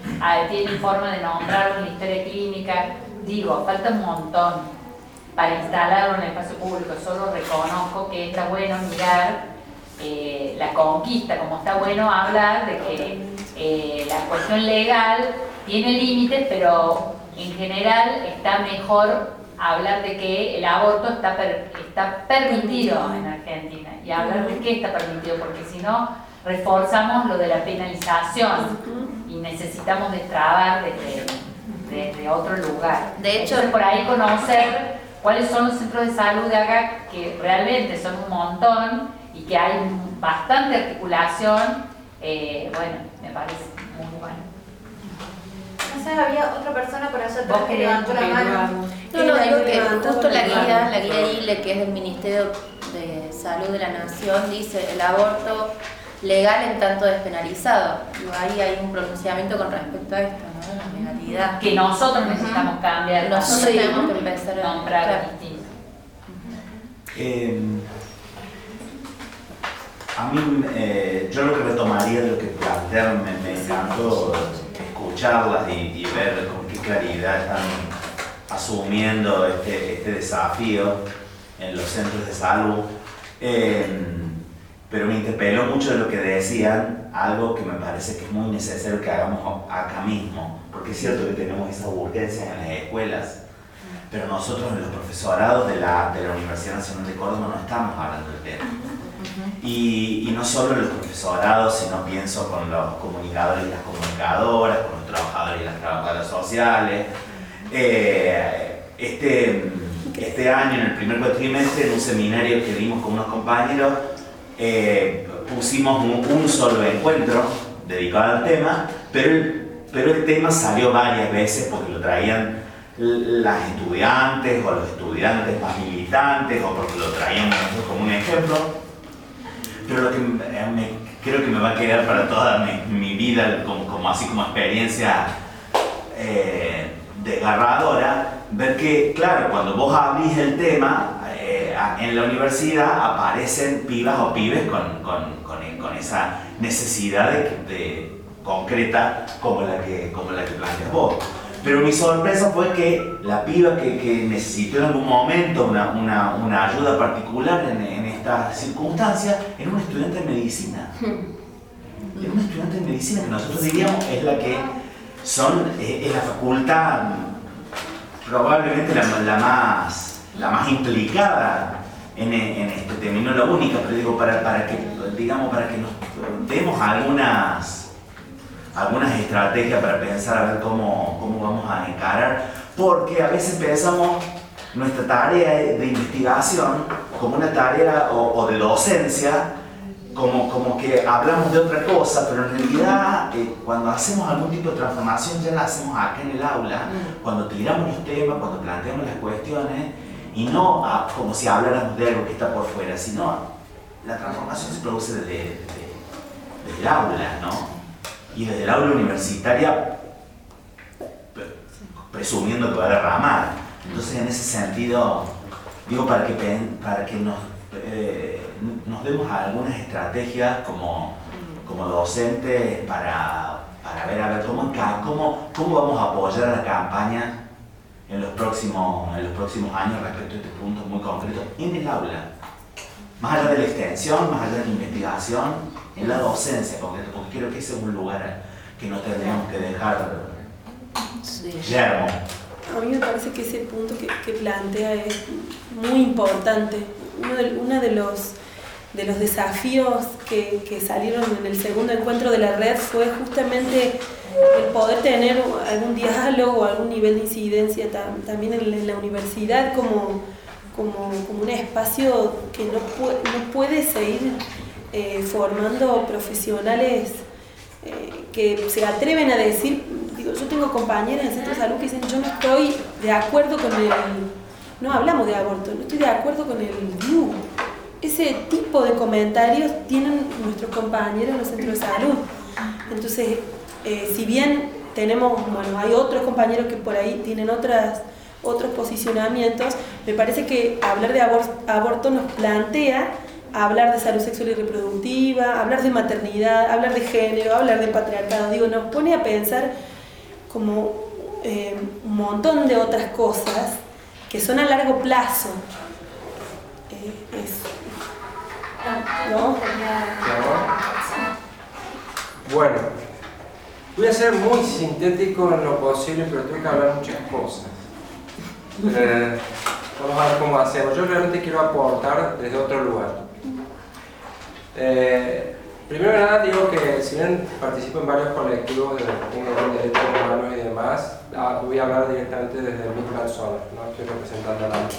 tienen forma de nombrarlo en la historia clínica. Digo, falta un montón para instalarlo en el espacio público. Solo reconozco que está bueno mirar la conquista, como está bueno hablar de que la cuestión legal tiene límites, pero en general está mejor hablar de que el aborto está permitido en Argentina y hablar de qué está permitido, porque si no reforzamos lo de la penalización y necesitamos destrabar desde otro lugar. De hecho, entonces, por ahí conocer cuáles son los centros de salud de acá, que realmente son un montón y que hay bastante articulación. Bueno, me parece muy bueno. No sé, había otra persona por allá Vos atrás que querés levantó la mano. No, digo que justo la guía ILE, que es del Ministerio de Salud de la Nación, dice el aborto legal en tanto despenalizado. Ahí hay un pronunciamiento con respecto a esto, ¿no? La legalidad. Que nosotros necesitamos cambiar. Nosotros tenemos que empezar a nombrar distinto. A mí, yo lo que retomaría de lo que plantearon, me encantó escucharlas y ver con qué claridad están asumiendo este desafío en los centros de salud. Pero me interpeló mucho de lo que decían, algo que me parece que es muy necesario que hagamos acá mismo, porque es cierto que tenemos esa urgencia en las escuelas, pero nosotros en los profesorados de la Universidad Nacional de Córdoba no estamos hablando del tema. Y no solo en los profesorados, sino pienso con los comunicadores y las comunicadoras, con los trabajadores y las trabajadoras sociales. Este año, en el primer cuatrimestre, en un seminario que dimos con unos compañeros, pusimos un solo encuentro dedicado al tema, pero el tema salió varias veces porque lo traían las estudiantes o los estudiantes más militantes o porque lo traíamos nosotros como un ejemplo. Pero lo que creo que me va a quedar para toda mi vida como así como experiencia desgarradora, ver que, claro, cuando vos abrís el tema, en la universidad aparecen pibas o pibes con esa necesidad de concreta como la que planteas vos. Pero mi sorpresa fue que la piba que necesitó en algún momento una ayuda particular en esta circunstancia era una estudiante de medicina. Era una estudiante de medicina que nosotros diríamos es la que es la facultad probablemente la más implicada en este tema, y no la única, pero digo para que nos demos algunas estrategias para pensar a ver cómo vamos a encarar, porque a veces pensamos nuestra tarea de investigación como una tarea o de docencia, como que hablamos de otra cosa, pero en realidad cuando hacemos algún tipo de transformación ya la hacemos acá en el aula, cuando tiramos los temas, cuando planteamos las cuestiones, y no como si habláramos de algo que está por fuera, sino la transformación se produce desde el aula, ¿no? Y desde el aula universitaria, presumiendo que va a derramar. Entonces, en ese sentido, digo, para que nos demos algunas estrategias como docentes para ver a ver cómo vamos a apoyar a la campaña en los próximos años respecto a este punto muy concreto en el aula. Más allá de la extensión, más allá de la investigación, en la docencia concreta, porque creo que ese es un lugar que no tendríamos que dejar. Guillermo. A mí me parece que ese punto que plantea es muy importante. Uno de los desafíos que salieron en el segundo encuentro de la red fue justamente el poder tener algún diálogo, algún nivel de incidencia también en la universidad como un espacio que no puede seguir formando profesionales que se atreven a decir, digo, yo tengo compañeras en el centro de salud que dicen, yo no estoy de acuerdo no hablamos de aborto, no estoy de acuerdo con el DIU. Ese tipo de comentarios tienen nuestros compañeros en los centros de salud. Entonces, si bien hay otros compañeros que por ahí tienen otros posicionamientos, me parece que hablar de aborto nos plantea hablar de salud sexual y reproductiva, hablar de maternidad, hablar de género, hablar del patriarcado. Digo, nos pone a pensar como un montón de otras cosas que son a largo plazo. ¿No? Bueno, voy a ser muy sintético en lo posible, pero tengo que hablar muchas cosas. Vamos a ver cómo hacemos. Yo realmente quiero aportar desde otro lugar. Primero que nada digo que si bien participo en varios colectivos de derechos humanos y demás, voy a hablar directamente desde mi persona, no estoy representando a nadie.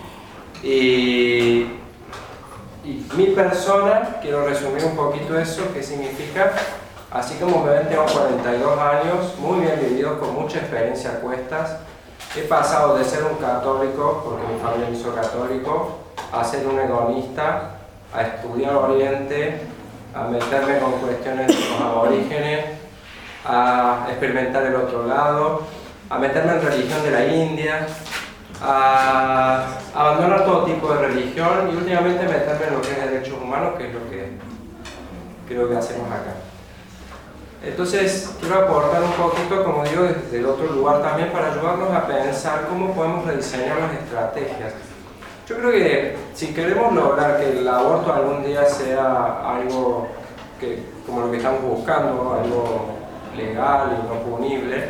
Y mi persona, quiero resumir un poquito eso, qué significa. Así como me ven, tengo 42 años, muy bien vividos, con mucha experiencia a cuestas. He pasado de ser un católico, porque mi familia me hizo católico, a ser un hedonista, a estudiar Oriente, a meterme con cuestiones de los aborígenes, a experimentar el otro lado, a meterme en religión de la India, a abandonar todo tipo de religión y últimamente meterme en lo que es derechos humanos, que es lo que creo que hacemos acá. Entonces, quiero aportar un poquito, como digo, desde el otro lugar también para ayudarnos a pensar cómo podemos rediseñar las estrategias. Yo creo que si queremos lograr que el aborto algún día sea algo que, como lo que estamos buscando, algo legal y no punible,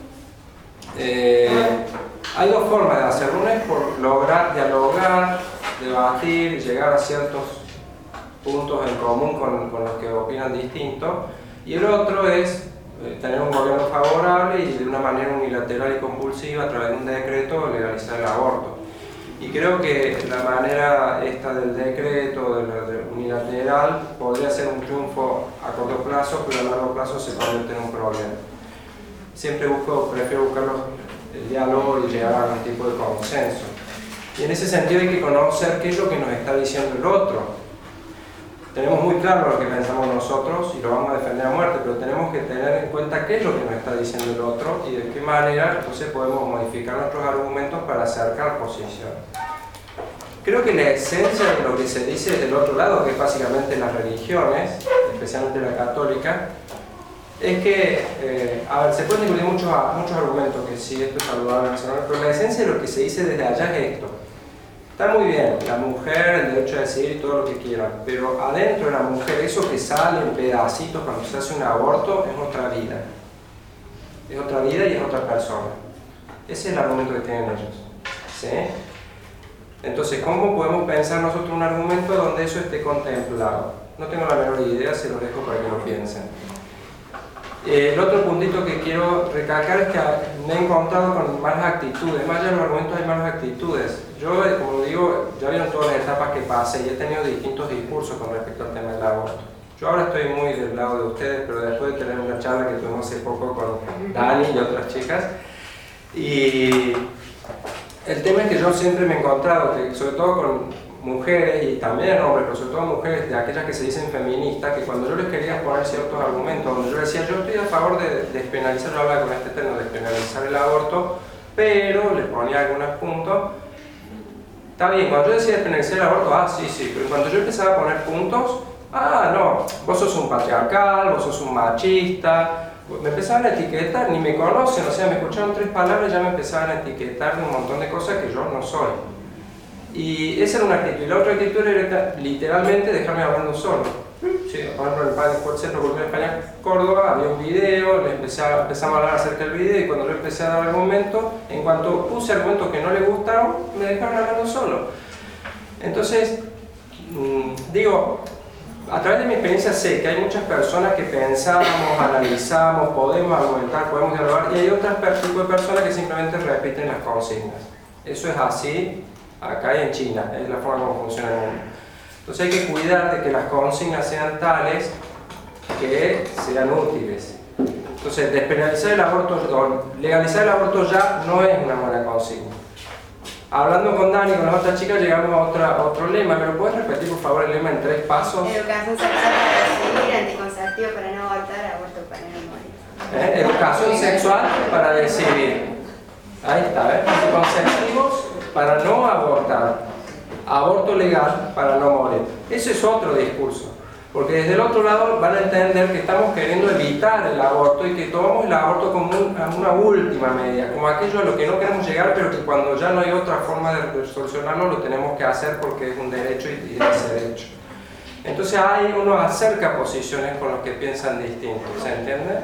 hay dos formas de hacerlo. Una es por lograr dialogar, debatir, llegar a ciertos puntos en común con los que opinan distinto. Y el otro es tener un gobierno favorable y de una manera unilateral y compulsiva, a través de un decreto, legalizar el aborto. Y creo que la manera esta del decreto, del unilateral, podría ser un triunfo a corto plazo, pero a largo plazo se convierte en un problema. Siempre prefiero buscar el diálogo y llegar a algún tipo de consenso. Y en ese sentido hay que conocer qué es lo que nos está diciendo el otro. Tenemos muy claro lo que pensamos nosotros y lo vamos a defender a muerte, pero tenemos que tener en cuenta qué es lo que nos está diciendo el otro y de qué manera entonces podemos modificar nuestros argumentos para acercar posiciones. Creo que la esencia de lo que se dice del otro lado, que es básicamente las religiones, especialmente la católica, es que, a ver, se pueden discutir muchos argumentos que sí, esto es saludable, pero la esencia de lo que se dice desde allá es esto. Está muy bien, la mujer, el derecho a decidir y todo lo que quieran, pero adentro de la mujer, eso que sale en pedacitos cuando se hace un aborto, es otra vida. Es otra vida y es otra persona. Ese es el argumento que tienen ellos. ¿Sí? Entonces, ¿cómo podemos pensar nosotros un argumento donde eso esté contemplado? No tengo la menor idea, se los dejo para que lo piensen. El otro puntito que quiero recalcar es que me he encontrado con malas actitudes. Más allá de los argumentos hay malas actitudes. Yo, como digo, ya vieron todas las etapas que pasé y he tenido distintos discursos con respecto al tema del aborto. Yo ahora estoy muy del lado de ustedes, pero después de tener una charla que tuvimos hace poco con Dani y otras chicas, y el tema es que yo siempre me he encontrado, que sobre todo con mujeres y también hombres, pero sobre todo mujeres de aquellas que se dicen feministas, que cuando yo les quería exponer ciertos argumentos, donde yo decía, yo estoy a favor de despenalizar, yo hablaba con este término, despenalizar el aborto, pero les ponía algunos puntos. Está bien, cuando yo decía despenalizar el aborto, sí, pero cuando yo empezaba a poner puntos, no, vos sos un patriarcal, vos sos un machista, me empezaban a etiquetar, ni me conocen, o sea, me escucharon 3 palabras y ya me empezaban a etiquetar de un montón de cosas que yo no soy. Y esa era una actitud. Y la otra actitud era literalmente dejarme hablando solo. Sí, por ejemplo, en el Centro Cultural Español Córdoba había un video, empezamos a hablar acerca del video y cuando yo empecé a dar argumentos, en cuanto puse argumentos que no le gustaron, me dejaron hablando solo. Entonces, digo, a través de mi experiencia sé que hay muchas personas que pensamos, analizamos, podemos argumentar, podemos dialogar y hay otros tipos de personas que simplemente repiten las consignas. Eso es así acá y en China, es la forma como funciona el mundo. Entonces hay que cuidar de que las consignas sean tales que sean útiles. Entonces despenalizar el aborto o legalizar el aborto ya no es una buena consigna. Hablando con Dani y con las otras chicas llegamos a otro lema. ¿Me lo puedes repetir por favor el lema en 3 pasos? Educación sexual para decidir, anticonceptivo para no abortar, aborto para no morir. Educación sexual para decidir. Ahí está, anticonceptivos para no abortar. Aborto legal para no morir. Ese es otro discurso. Porque desde el otro lado van a entender que estamos queriendo evitar el aborto y que tomamos el aborto como una última medida, como aquello a lo que no queremos llegar, pero que cuando ya no hay otra forma de solucionarlo lo tenemos que hacer porque es un derecho y es derecho. Entonces ahí uno acerca posiciones con los que piensan distintos, ¿se entiende?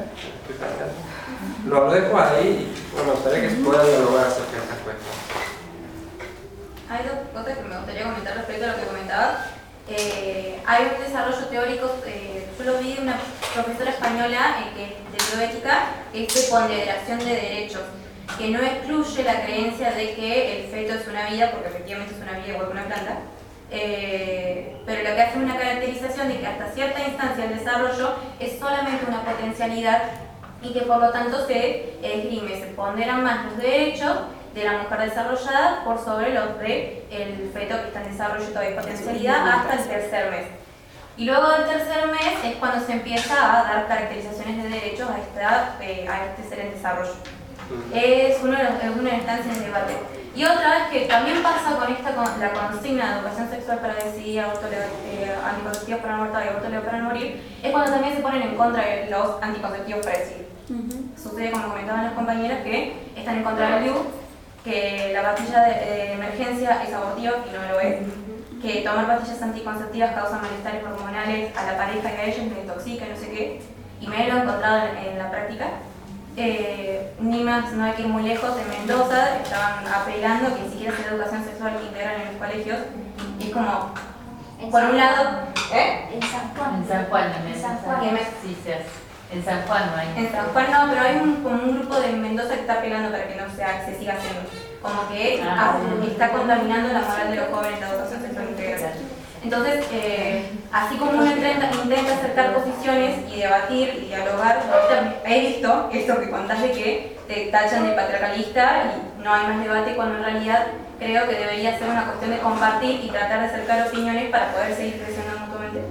Lo dejo ahí y bueno, me gustaría que se pueda dialogar acerca de estas cuestiones. Hay dos cosas que me gustaría comentar respecto a lo que comentabas. Hay un desarrollo teórico, yo lo vi de una profesora española que es de bioética, que es de ponderación de derechos, que no excluye la creencia de que el feto es una vida, porque efectivamente es una vida igual que una planta, pero lo que hace es una caracterización de que hasta cierta instancia del desarrollo es solamente una potencialidad y que por lo tanto se esgrime, se ponderan más los derechos de la mujer desarrollada por sobre los del feto que está en desarrollo y todavía potencialidad hasta el tercer mes. Y luego del tercer mes es cuando se empieza a dar caracterizaciones de derechos a este ser en desarrollo. Es una de las instancias de debate. Y otra vez que también pasa con la consigna de educación sexual para decidir, anticonceptivos para abortar y aborto legal para morir, es cuando también se ponen en contra de los anticonceptivos para decidir. Sucede, como comentaban las compañeras, que están en contra del DIU, que la pastilla de emergencia es abortiva y no lo es, que tomar pastillas anticonceptivas causa malestares hormonales a la pareja y a ellos, les intoxica, no sé qué, y me lo he encontrado en la práctica. Ni más, no hay que ir muy lejos, en Mendoza estaban apelando que ni siquiera se da educación sexual integral en los colegios, y es como, por un lado, En San Juan. En San Juan, En San Juan. sí se hace. En San Juan no hay. En San Juan no, pero hay como un grupo de Mendoza que está apelando para que no se siga haciendo. Como que está contaminando la moral de los jóvenes la educación sexual integral. Entonces, así como uno intenta acercar posiciones y debatir y dialogar, he visto esto que contás de que te tachan de patriarcalista y no hay más debate, cuando en realidad creo que debería ser una cuestión de compartir y tratar de acercar opiniones para poder seguir creciendo mutuamente.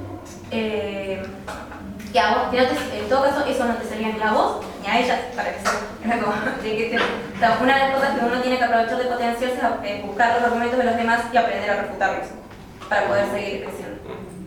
Que a vos, en todo caso, eso no te servía ni a vos ni a ellas, para que una de las cosas que uno tiene que aprovechar de potenciarse es buscar los argumentos de los demás y aprender a refutarlos para poder seguir creciendo.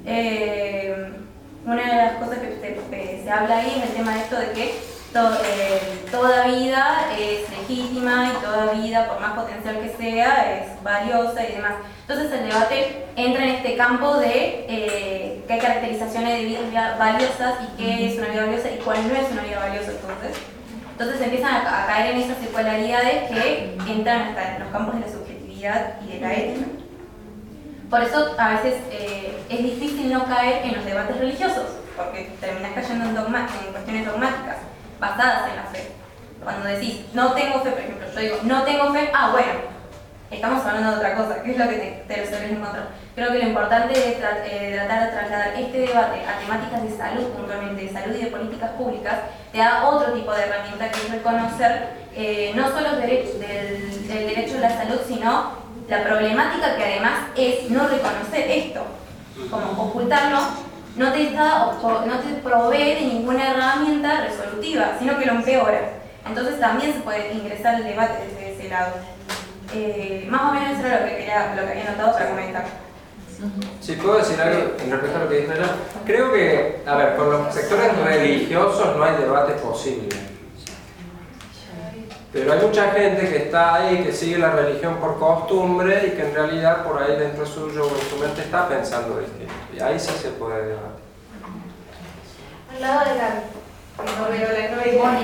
Una de las cosas que se habla ahí es el tema de esto de que toda vida es legítima y toda vida, por más potencial que sea, es valiosa y demás. Entonces el debate entra en este campo de qué caracterizaciones de vidas valiosas y qué es una vida valiosa y cuál no es una vida valiosa. Entonces empiezan a caer en esas circularidades que entran hasta en los campos de la subjetividad y de la ética. Por eso a veces es difícil no caer en los debates religiosos, porque terminas cayendo en cuestiones dogmáticas basadas en la fe. Cuando decís, no tengo fe, por ejemplo, yo digo, no tengo fe, bueno, estamos hablando de otra cosa, que es lo que te lo suelen encontrar. Creo que lo importante es tratar de trasladar este debate a temáticas de salud, puntualmente, de salud y de políticas públicas, te da otro tipo de herramienta que es reconocer no solo el derecho a la salud, sino la problemática que además es no reconocer esto, como ocultarlo. No te provee de ninguna herramienta resolutiva, sino que lo empeora. Entonces también se puede ingresar al debate desde ese lado. Más o menos eso era lo que había notado para comentar. Si puedo decir algo en respecto a lo que dijo ella, creo que, a ver, con los sectores religiosos no hay debate posible. Pero hay mucha gente que está ahí, que sigue la religión por costumbre y que en realidad por ahí dentro suyo o en su mente está pensando distinto. Y ahí sí se puede debatir. Al lado de Gaby. No veo la No veía la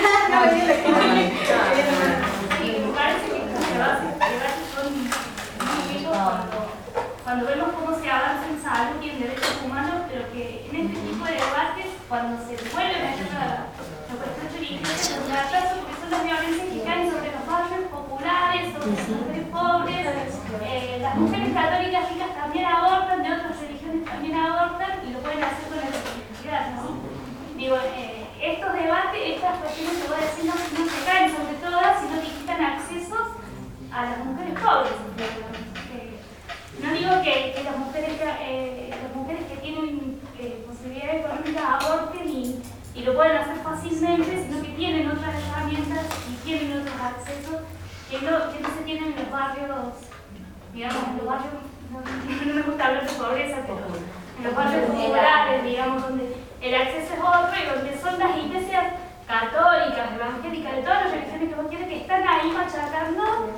Me parece que los debates son muy bellos cuando vemos cómo se avanza en salud y en derechos humanos, pero que en este tipo de debates, cuando se vuelven a hacer la cuestión religiosa, por un atraso, porque son las violencias que caen sobre los barrios populares, sobre las mujeres pobres, las mujeres católicas ricas también abortan, de otras religiones también abortan, y lo pueden hacer con la legitimidad, ¿no? Digo, estos debates, estas cuestiones que voy a decir no se caen sobre todas, sino que quitan accesos a las mujeres pobres. No digo que las mujeres que tienen posibilidades económicas aborten y lo pueden hacer fácilmente, sino que tienen otras herramientas y tienen otros accesos que no se tienen en los barrios, digamos, en los barrios, no me gusta hablar de pobreza, pero los barrios populares, digamos, donde el acceso es otro y donde son las iglesias católicas, evangélicas, de todas las religiones que vos quieres, que están ahí machacando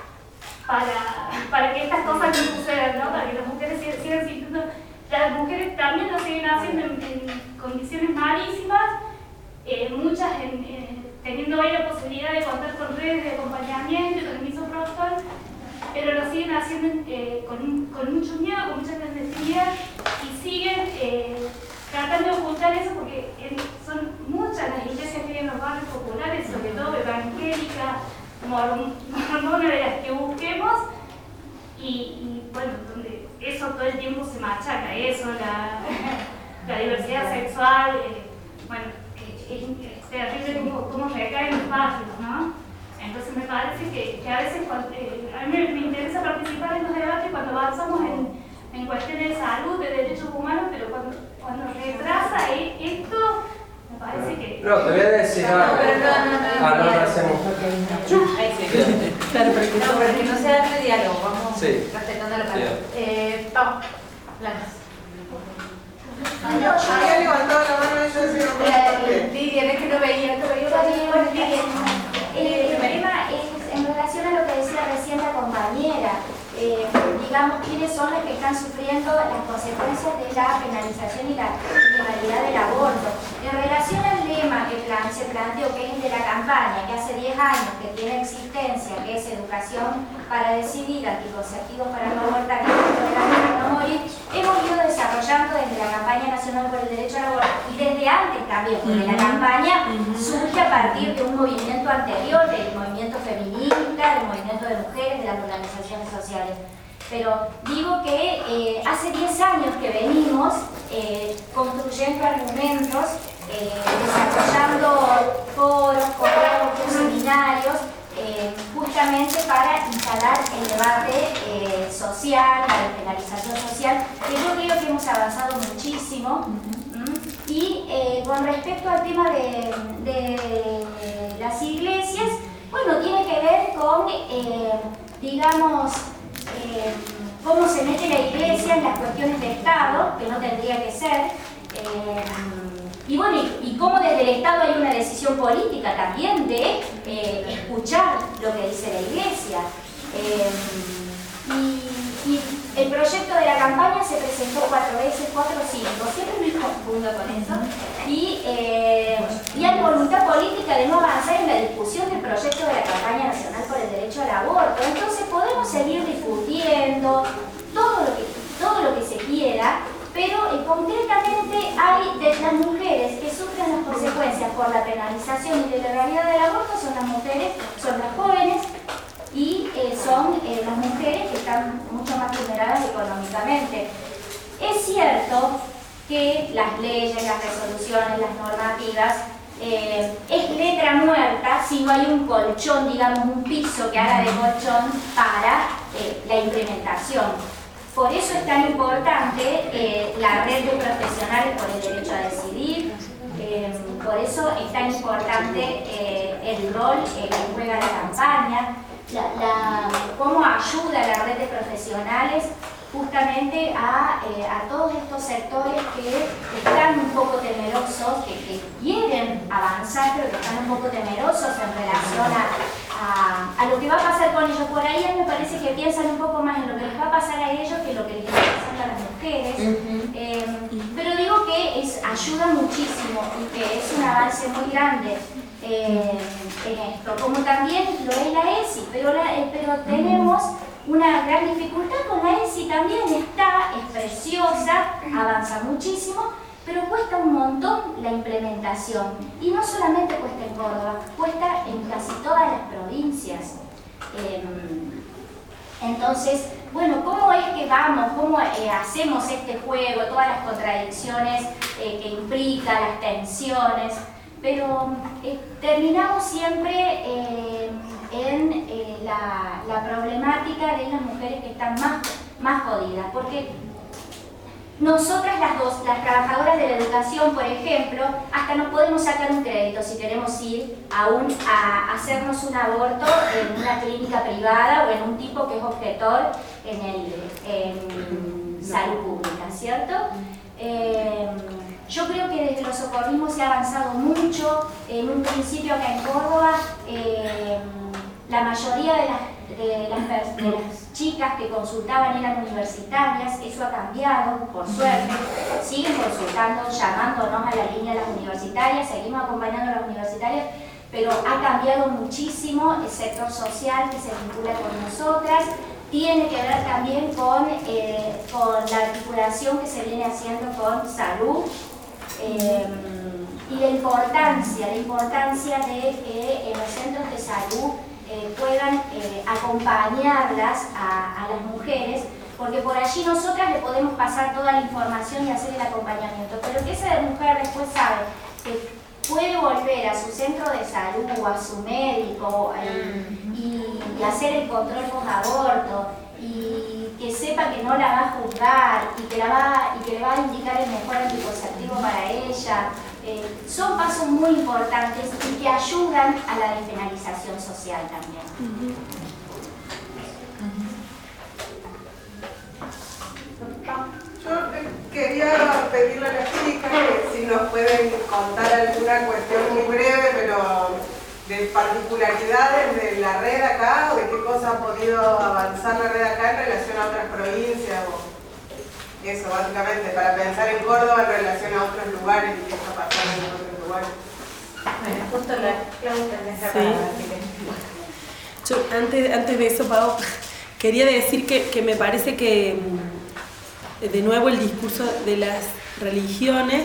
para que estas cosas no sucedan, ¿no? Para que las mujeres sigan sintiendo. Las mujeres también lo siguen haciendo en condiciones malísimas, muchas teniendo hoy la posibilidad de contar con redes de acompañamiento y con misoprostol, pero lo siguen haciendo con mucho miedo, con mucha clandestinidad y siguen tratando de ocultar eso porque son muchas las iglesias que hay en los barrios populares, sobre todo evangélicas, mormonas, de las que busquemos, y bueno, donde eso todo el tiempo se machaca, eso, la diversidad sexual, bueno, es terrible cómo recae en los barrios, ¿no? Entonces me parece que a veces a mí me interesa participar en los debates cuando avanzamos en cuestiones de salud, de derechos humanos, pero cuando retrasa esto, me parece que... No, te voy a decir algo. No hacemos. Claro, para que no sea de diálogo, vamos respetando la palabra. Vamos, Blanca. Había levantado la mano ella decía Lidia, es que no veía, El tema es en relación a lo que decía recién la compañera, digamos, quiénes son los que están sufriendo las consecuencias de la penalización y la ilegalidad del aborto. En relación al lema que se planteó, que es el de la campaña, que hace 10 años que tiene existencia, que es educación para decidir, anticonceptivos para no abortar y no morir, hemos ido desarrollando desde la campaña nacional por el derecho al aborto y desde antes también, porque la campaña surge a partir de un movimiento anterior, del movimiento feminista, del movimiento de mujeres, de las organizaciones sociales. Pero digo que hace 10 años que venimos construyendo argumentos, desarrollando foros, congresos, seminarios, justamente para instalar el debate social, la despenalización social, que yo creo que hemos avanzado muchísimo. Y con respecto al tema de las iglesias, bueno, tiene que ver con, digamos, cómo se mete la iglesia en las cuestiones de Estado, que no tendría que ser, y bueno, y cómo desde el Estado hay una decisión política también de escuchar lo que dice la iglesia. Y el proyecto de la campaña se presentó 4 veces, 4 o 5, siempre me confundo con eso, y hay voluntad política de no avanzar en la discusión del proyecto de la campaña nacional por el derecho al aborto. Entonces podemos seguir discutiendo todo lo que se quiera, pero concretamente hay de las mujeres que sufren las consecuencias por la penalización y la ilegalidad del aborto, son las mujeres, son las jóvenes, y son las mujeres que están mucho más vulneradas económicamente. Es cierto que las leyes, las resoluciones, las normativas, es letra muerta si no hay un colchón, digamos un piso que haga de colchón para la implementación. Por eso es tan importante la red de profesionales por el derecho a decidir, por eso es tan importante el rol que juega la campaña, cómo ayuda la red de profesionales justamente a todos estos sectores que están un poco temerosos, que quieren avanzar, pero que están un poco temerosos en relación a lo que va a pasar con ellos. Por ahí a mí me parece que piensan un poco más en lo que les va a pasar a ellos que lo que les está pasando a las mujeres. Pero digo que ayuda muchísimo y que es un avance muy grande en esto, como también lo es la ESI, pero tenemos una gran dificultad con la ESI también, es preciosa, avanza muchísimo, pero cuesta un montón la implementación, y no solamente cuesta en Córdoba, cuesta en casi todas las provincias. Entonces, bueno, ¿cómo es que vamos? ¿Cómo hacemos este juego? Todas las contradicciones que implica, las tensiones, pero terminamos siempre en la problemática de las mujeres que están más jodidas, porque nosotras las trabajadoras de la educación, por ejemplo, hasta nos podemos sacar un crédito si queremos ir a hacernos un aborto en una clínica privada o en un tipo que es objetor en salud pública, cierto? Yo creo que desde los socorrismos se ha avanzado mucho. En un principio acá en Córdoba, la mayoría de las chicas que consultaban eran universitarias. Eso ha cambiado, por suerte. Siguen consultando, llamándonos a la línea de las universitarias, seguimos acompañando a las universitarias, pero ha cambiado muchísimo el sector social que se vincula con nosotras. Tiene que ver también con la articulación que se viene haciendo con salud y la importancia de que en los centros de salud puedan acompañarlas a las mujeres, porque por allí nosotras le podemos pasar toda la información y hacer el acompañamiento, pero que esa mujer después sabe que puede volver a su centro de salud o a su médico y hacer el control post-aborto, y que sepa que no la va a juzgar y que le va a indicar el mejor anticonceptivo para ella. Son pasos muy importantes y que ayudan a la despenalización social también. Yo quería pedirle a las chicas que si nos pueden contar alguna cuestión muy breve, pero de particularidades de la red acá, o de qué cosas ha podido avanzar la red acá en relación a otras provincias, o eso básicamente, para pensar en Córdoba en relación a otros lugares y qué está pasando en otros lugares. Bueno, justo la Claudia me está Yo antes de eso, Pau, quería decir que me parece que de nuevo el discurso de las religiones,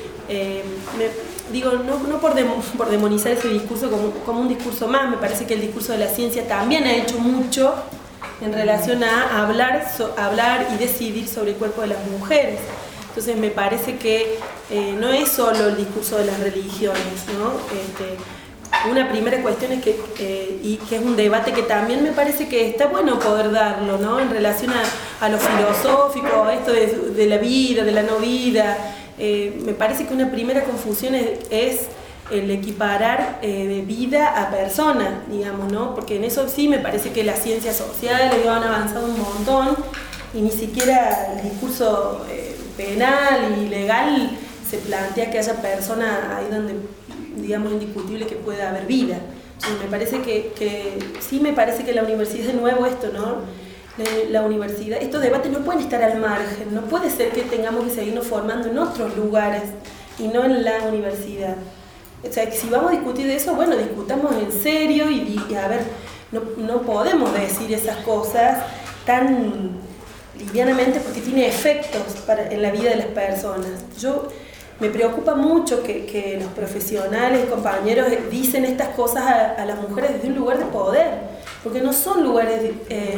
no por demonizar ese discurso como un discurso más, me parece que el discurso de la ciencia también ha hecho mucho en relación a hablar y decidir sobre el cuerpo de las mujeres. Entonces me parece que no es solo el discurso de las religiones, ¿no? Una primera cuestión es que es un debate que también me parece que está bueno poder darlo, ¿no? En relación a lo filosófico, a esto de la vida, de la no vida. Me parece que una primera confusión es el equiparar de vida a persona, digamos, ¿no? Porque en eso sí me parece que las ciencias sociales han avanzado un montón y ni siquiera el discurso penal y legal se plantea que haya personas ahí donde, digamos, indiscutible que pueda haber vida. Entonces, me parece me parece que la universidad, de nuevo esto, ¿no? La universidad, estos debates no pueden estar al margen, no puede ser que tengamos que seguirnos formando en otros lugares y no en la universidad. O sea, que si vamos a discutir de eso, bueno, discutamos en serio y a ver, no podemos decir esas cosas tan livianamente porque tiene efectos en la vida de las personas. Me preocupa mucho que los profesionales, compañeros, dicen estas cosas a las mujeres desde un lugar de poder, porque no son lugares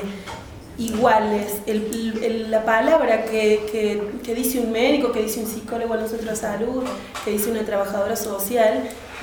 iguales. La palabra que dice un médico, que dice un psicólogo en un centro de salud, que dice una trabajadora social,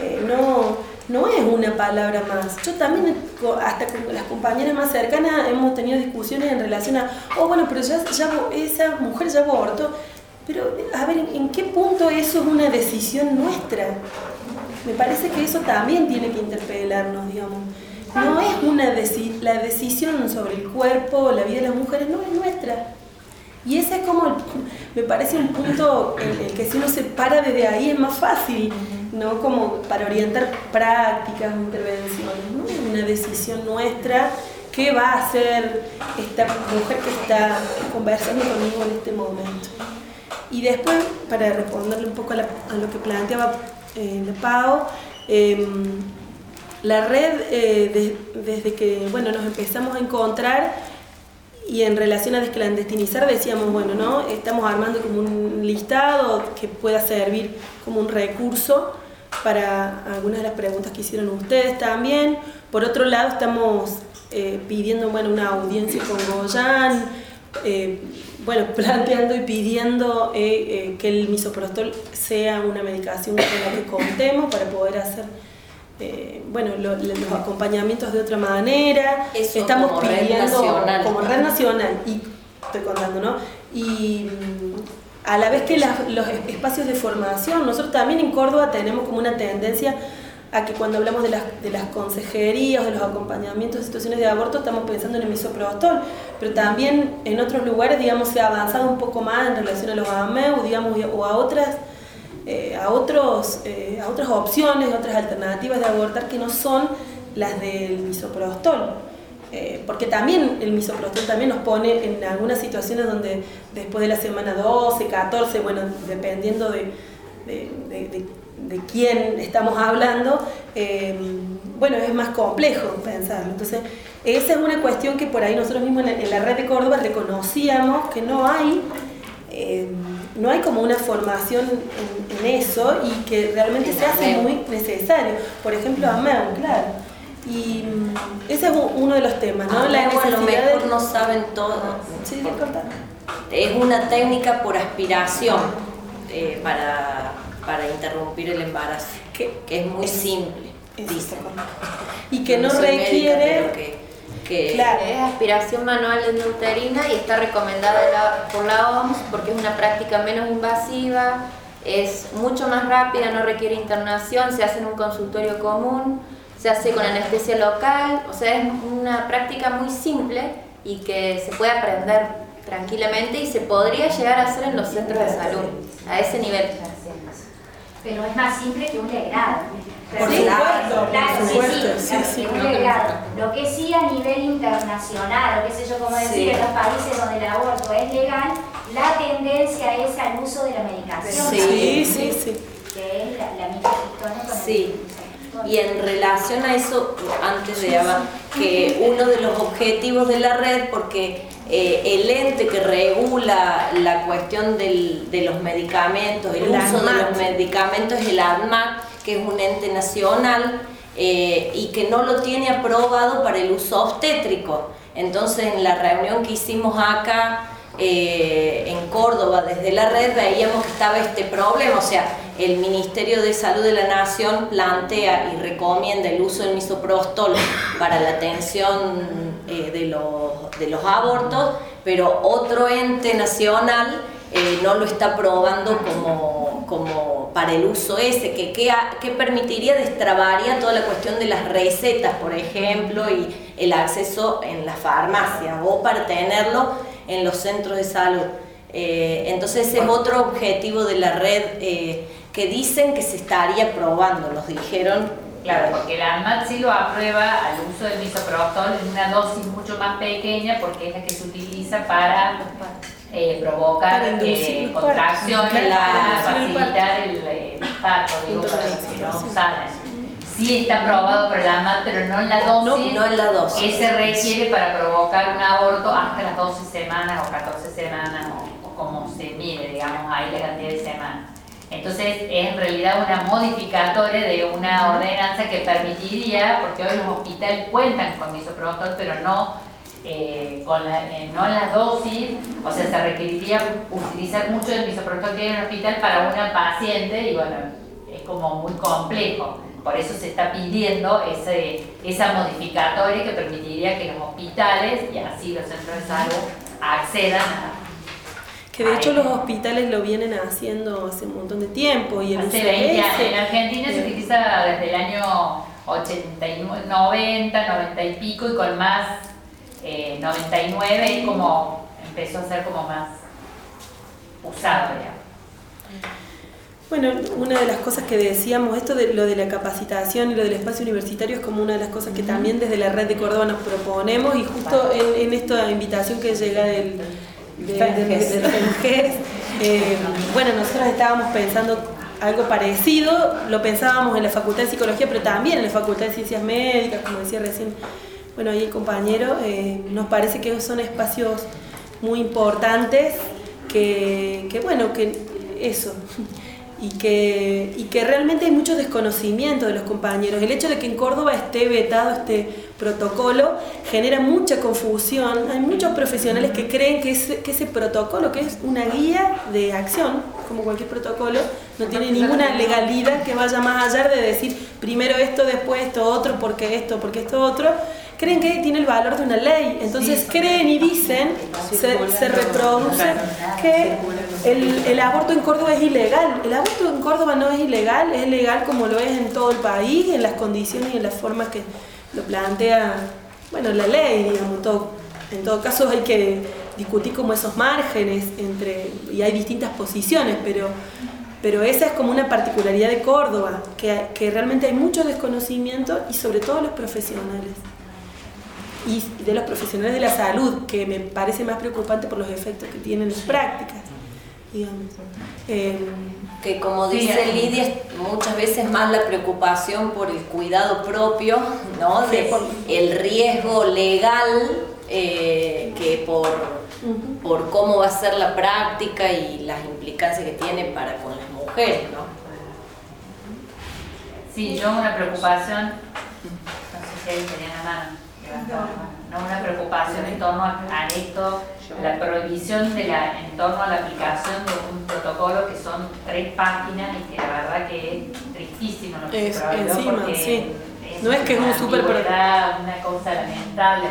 no es una palabra más. Yo también, hasta con las compañeras más cercanas, hemos tenido discusiones en relación a, pero esa mujer ya abortó. Pero, a ver, ¿en qué punto eso es una decisión nuestra? Me parece que eso también tiene que interpelarnos, digamos. No es la decisión sobre el cuerpo, la vida de las mujeres, no es nuestra. Y ese es como, me parece un punto en el que si uno se para desde ahí es más fácil, ¿no? Como para orientar prácticas, intervenciones, ¿no? Es una decisión nuestra. ¿Qué va a hacer esta mujer que está conversando conmigo en este momento? Y después, para responderle un poco a lo que planteaba la Pau, la red, desde que nos empezamos a encontrar y en relación a desclandestinizar, decíamos, ¿no? Estamos armando como un listado que pueda servir como un recurso para algunas de las preguntas que hicieron ustedes también. Por otro lado, estamos pidiendo una audiencia con Goyan, planteando y pidiendo que el misoprostol sea una medicación con la que contemos para poder hacer los acompañamientos de otra manera. Eso estamos como pidiendo red nacional, como red nacional, y estoy contando, ¿no? Y a la vez que los espacios de formación, nosotros también en Córdoba tenemos como una tendencia a que cuando hablamos de las consejerías, de los acompañamientos de situaciones de aborto, estamos pensando en el misoprostol, pero también en otros lugares, digamos, se ha avanzado un poco más en relación a los AMEU, digamos, o a otras opciones, otras alternativas de abortar que no son las del misoprostol. Porque también el misoprostol también nos pone en algunas situaciones donde después de la semana 12, 14, bueno, dependiendo de quién estamos hablando, bueno, es más complejo pensarlo. Entonces, esa es una cuestión que por ahí nosotros mismos en la red de Córdoba reconocíamos que no hay como una formación en eso y que realmente se hace muy necesario. Por ejemplo, AMEU, claro. Y ese es uno de los temas, ¿no? La necesidad a lo mejor no saben todo. Sí, es una técnica por aspiración para interrumpir el embarazo, que es muy simple, dicen. Y que no requiere... Claro. Es aspiración manual endouterina y está recomendada por la OMS porque es una práctica menos invasiva, es mucho más rápida, no requiere internación, se hace en un consultorio común, se hace con anestesia local, o sea, es una práctica muy simple y que se puede aprender tranquilamente y se podría llegar a hacer en los centros de salud, a ese nivel. Pero es más simple que un legrado. Por supuesto, Sí, un legrado. Lo que sí a nivel internacional, o qué sé yo cómo decir, en los países donde el aborto es legal, la tendencia es al uso de la medicación. Sí. Que es la mifepristona con Sí. Y en relación a eso, antes de Ava, que uno de los objetivos de la red, porque el ente que regula la cuestión de los medicamentos, el uso de los medicamentos es el ADMAT, que es un ente nacional y que no lo tiene aprobado para el uso obstétrico. Entonces, en la reunión que hicimos acá en Córdoba desde la red, veíamos que estaba este problema, o sea, el Ministerio de Salud de la Nación plantea y recomienda el uso del misoprostol para la atención de los abortos, pero otro ente nacional no lo está aprobando como para el uso ese, que permitiría, destrabaría toda la cuestión de las recetas, por ejemplo, y el acceso en la farmacia, o para tenerlo en los centros de salud. Entonces ese es otro objetivo de la red que dicen que se estaría probando, nos dijeron. Claro, porque la ANMAT sí lo aprueba al uso del misoprostol en una dosis mucho más pequeña porque es la que se utiliza para provocar contracciones, para facilitar el parto, digo, para que no salgan. Sí está aprobado por la ANMAT, pero no en la dosis, no en la dosis que se requiere para provocar un aborto hasta las 12 semanas o 14 semanas o como se mide, digamos, ahí la cantidad de semanas. Entonces es en realidad una modificatoria de una ordenanza que permitiría, porque hoy los hospitales cuentan con misoprostol, pero no en la dosis, o sea, se requeriría utilizar mucho del misoprostol que hay en el hospital para una paciente y bueno, es como muy complejo. Por eso se está pidiendo esa modificatoria que permitiría que los hospitales y así los centros de salud accedan a... Que de hecho los hospitales lo vienen haciendo hace un montón de tiempo. Y hace 20 años. En Argentina se utiliza desde el año 89, 90 y pico, y con más 99 como empezó a ser como más usado, digamos. Bueno, una de las cosas que decíamos, esto de lo de la capacitación y lo del espacio universitario es como una de las cosas que también desde la red de Córdoba nos proponemos, y justo en esta invitación que llega del FENGES, bueno, nosotros estábamos pensando algo parecido, lo pensábamos en la Facultad de Psicología, pero también en la Facultad de Ciencias Médicas, como decía recién, bueno, ahí el compañero, nos parece que son espacios muy importantes, que bueno, que eso... Y que realmente hay mucho desconocimiento de los compañeros. El hecho de que en Córdoba esté vetado este protocolo genera mucha confusión. Hay muchos profesionales que creen que ese protocolo, que es una guía de acción, como cualquier protocolo, no tiene ninguna legalidad que vaya más allá de decir primero esto, después esto otro, porque esto otro, creen que tiene el valor de una ley, entonces creen y dicen, se reproduce que el aborto en Córdoba es ilegal. El aborto en Córdoba no es ilegal, es legal como lo es en todo el país, en las condiciones y en las formas que lo plantea, bueno, la ley, digamos, en todo caso hay que discutir como esos márgenes y hay distintas posiciones, pero esa es como una particularidad de Córdoba, que realmente hay mucho desconocimiento y sobre todo los profesionales. Y de los profesionales de la salud, que me parece más preocupante por los efectos que tienen las prácticas, digamos. Que como dice Lidia, muchas veces más la preocupación por el cuidado propio, ¿no? El riesgo legal que por cómo va a ser la práctica y las implicancias que tiene para con las mujeres, ¿no? Sí, yo una preocupación, no sé si ahí tenía la mano. No, una preocupación en torno a esto, la prohibición en torno a la aplicación de un protocolo que son 3 páginas y que la verdad que es tristísimo lo que se prohibió, encima, porque sí. No es que es un súper una cosa lamentable,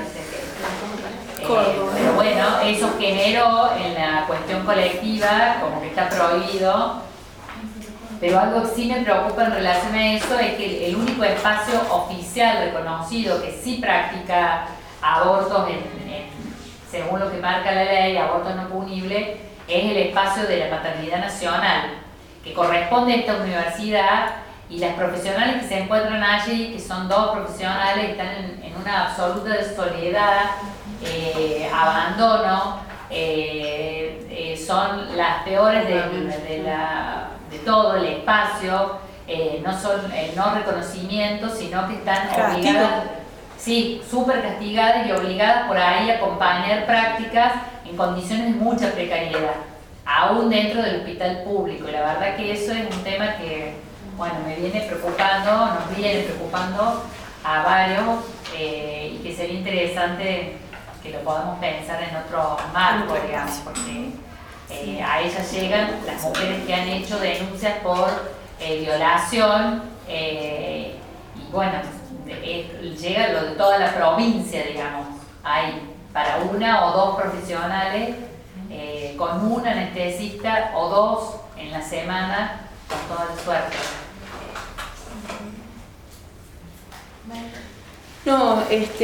pero bueno, eso generó en la cuestión colectiva como que está prohibido. Pero algo que sí me preocupa en relación a eso es que el único espacio oficial reconocido que sí practica abortos según lo que marca la ley, aborto no punible, es el espacio de la maternidad nacional, que corresponde a esta universidad, y las profesionales que se encuentran allí, que son 2 profesionales, que están en una absoluta soledad, abandono, son las peores de todo el espacio, no son no reconocimiento, sino que están obligadas, sí, súper castigadas y obligadas por ahí a acompañar prácticas en condiciones de mucha precariedad, aún dentro del hospital público. Y la verdad que eso es un tema que, bueno, nos viene preocupando a varios, y que sería interesante que lo podamos pensar en otro marco, digamos, porque a ellas llegan las mujeres que han hecho denuncias por violación, y bueno, llega lo de toda la provincia, digamos. Hay para 1 o 2 profesionales, con un anestesista o 2 en la semana, con toda la suerte. No,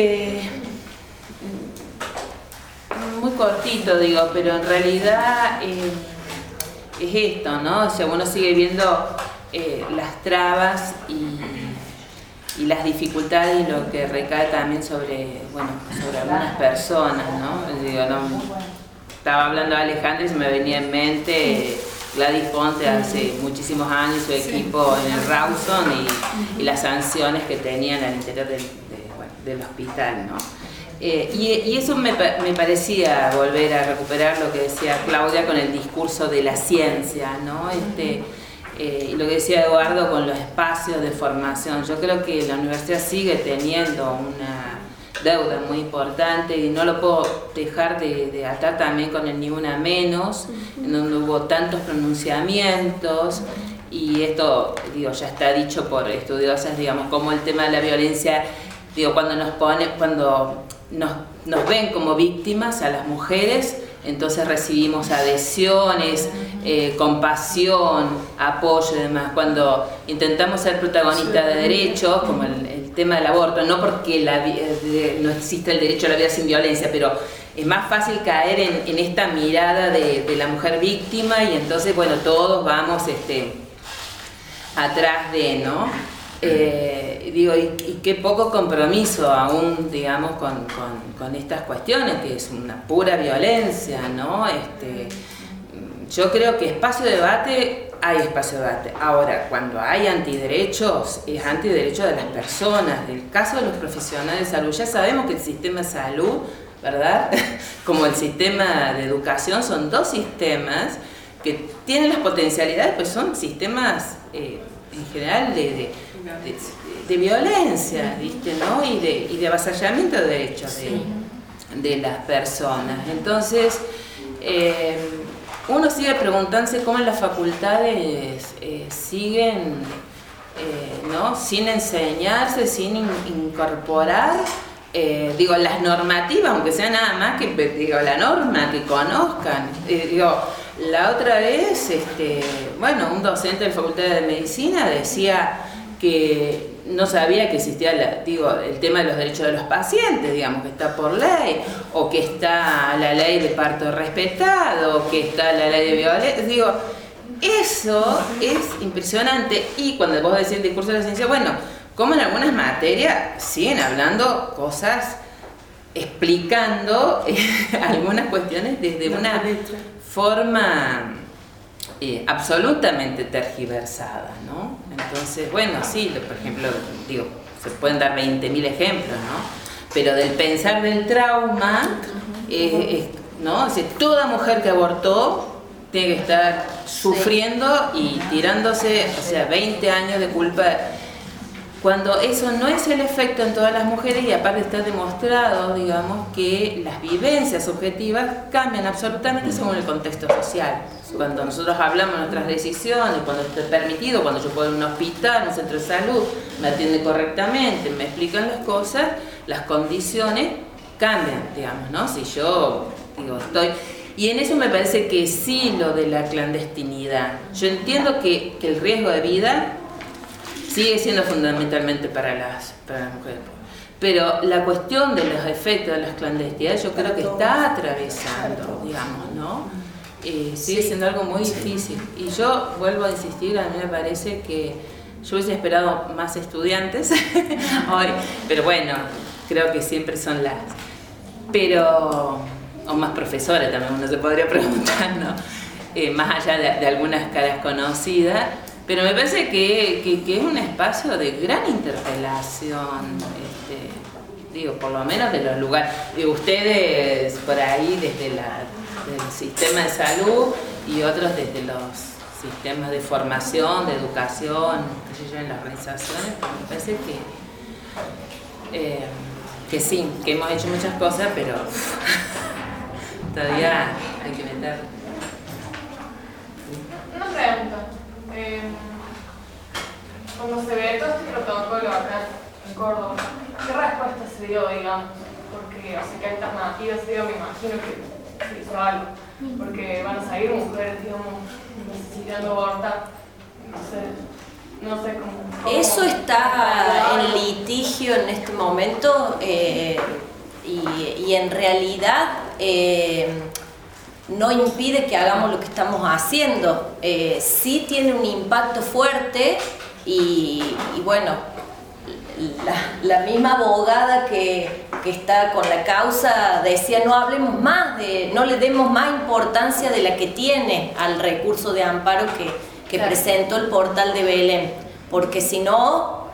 muy cortito digo, pero en realidad es esto, ¿no? O sea, uno sigue viendo las trabas y las dificultades y lo que recae también sobre algunas personas, ¿no? Digo, estaba hablando de Alejandra y se me venía en mente Gladys Ponte hace muchísimos años, su equipo en el Rawson y las sanciones que tenían al interior del hospital, ¿no? Y eso me parecía volver a recuperar lo que decía Claudia con el discurso de la ciencia, ¿no? Y lo que decía Eduardo con los espacios de formación. Yo creo que la universidad sigue teniendo una deuda muy importante y no lo puedo dejar de atar también con el Ni Una Menos, en donde hubo tantos pronunciamientos. Y esto, digo, ya está dicho por estudiosas, digamos, como el tema de la violencia, digo, cuando nos ven como víctimas a las mujeres, entonces recibimos adhesiones, compasión, apoyo y demás. Cuando intentamos ser protagonistas de derechos, como el tema del aborto, no porque no existe el derecho a la vida sin violencia, pero es más fácil caer en esta mirada de la mujer víctima y entonces, bueno, todos vamos atrás de, ¿no? Digo, y qué poco compromiso aún, digamos, con estas cuestiones, que es una pura violencia, ¿no? Yo creo que espacio de debate, hay espacio de debate. Ahora, cuando hay antiderechos, es antiderecho de las personas. Del caso de los profesionales de salud, ya sabemos que el sistema de salud, ¿verdad? Como el sistema de educación, son 2 sistemas que tienen las potencialidades, pues son sistemas en general de violencia, ¿viste? ¿No? y de avasallamiento de derechos de las personas. Entonces, uno sigue preguntándose cómo las facultades siguen, ¿no? Sin enseñarse, sin incorporar digo, las normativas, aunque sea nada más que, digo, la norma, que conozcan. Digo, la otra vez, bueno, un docente de la Facultad de Medicina decía que no sabía que existía el tema de los derechos de los pacientes, digamos, que está por ley, o que está la ley de parto respetado, o que está la ley de violencia. Digo, eso es impresionante. Y cuando vos decís el discurso de la ciencia, bueno, como en algunas materias siguen hablando cosas, explicando algunas cuestiones desde una forma absolutamente tergiversada, ¿no? Entonces, bueno, sí, por ejemplo, digo, se pueden dar 20.000 ejemplos, ¿no? Pero del pensar del trauma, ¿no? O sea, toda mujer que abortó tiene que estar sufriendo y tirándose, o sea, 20 años de culpa. Cuando eso no es el efecto en todas las mujeres, y aparte está demostrado, digamos, que las vivencias subjetivas cambian absolutamente según el contexto social. Cuando nosotros hablamos de nuestras decisiones, cuando está permitido, cuando yo puedo ir a un hospital, un centro de salud, me atiende correctamente, me explican las cosas, las condiciones cambian, digamos, ¿no? Si yo, digo, estoy... Y en eso me parece que sí, lo de la clandestinidad. Yo entiendo que el riesgo de vida sigue siendo fundamentalmente para las mujeres. Pero la cuestión de los efectos de las clandestinidades yo creo que está atravesando, digamos, ¿no? Sigue siendo algo muy difícil. Y yo vuelvo a insistir, a mí me parece que yo hubiese esperado más estudiantes hoy, pero bueno, creo que siempre son las... Pero... o más profesores también, uno se podría preguntar, ¿no? Más allá de algunas caras conocidas. Pero me parece que es un espacio de gran interpelación, digo, por lo menos de los lugares. Ustedes por ahí desde del sistema de salud y otros desde los sistemas de formación, de educación, qué sé yo, en las organizaciones, me parece que sí, que hemos hecho muchas cosas, pero todavía hay que meter. Una pregunta. Cuando se ve todo este protocolo acá en Córdoba, ¿qué respuesta se dio, digamos? Porque, o sea, ¿qué alternativas se dio? Me imagino que se hizo algo. Porque van a salir mujeres, digamos, necesitando abortar. No sé cómo... Eso está en litigio en este momento y en realidad... no impide que hagamos lo que estamos haciendo. Sí tiene un impacto fuerte y bueno, la misma abogada que está con la causa decía no hablemos más, no le demos más importancia de la que tiene al recurso de amparo que presentó el portal de Belén, porque si no,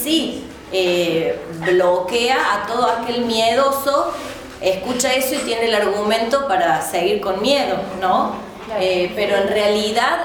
bloquea a todo aquel miedoso. Escucha eso y tiene el argumento para seguir con miedo, ¿no? Claro. Pero en realidad,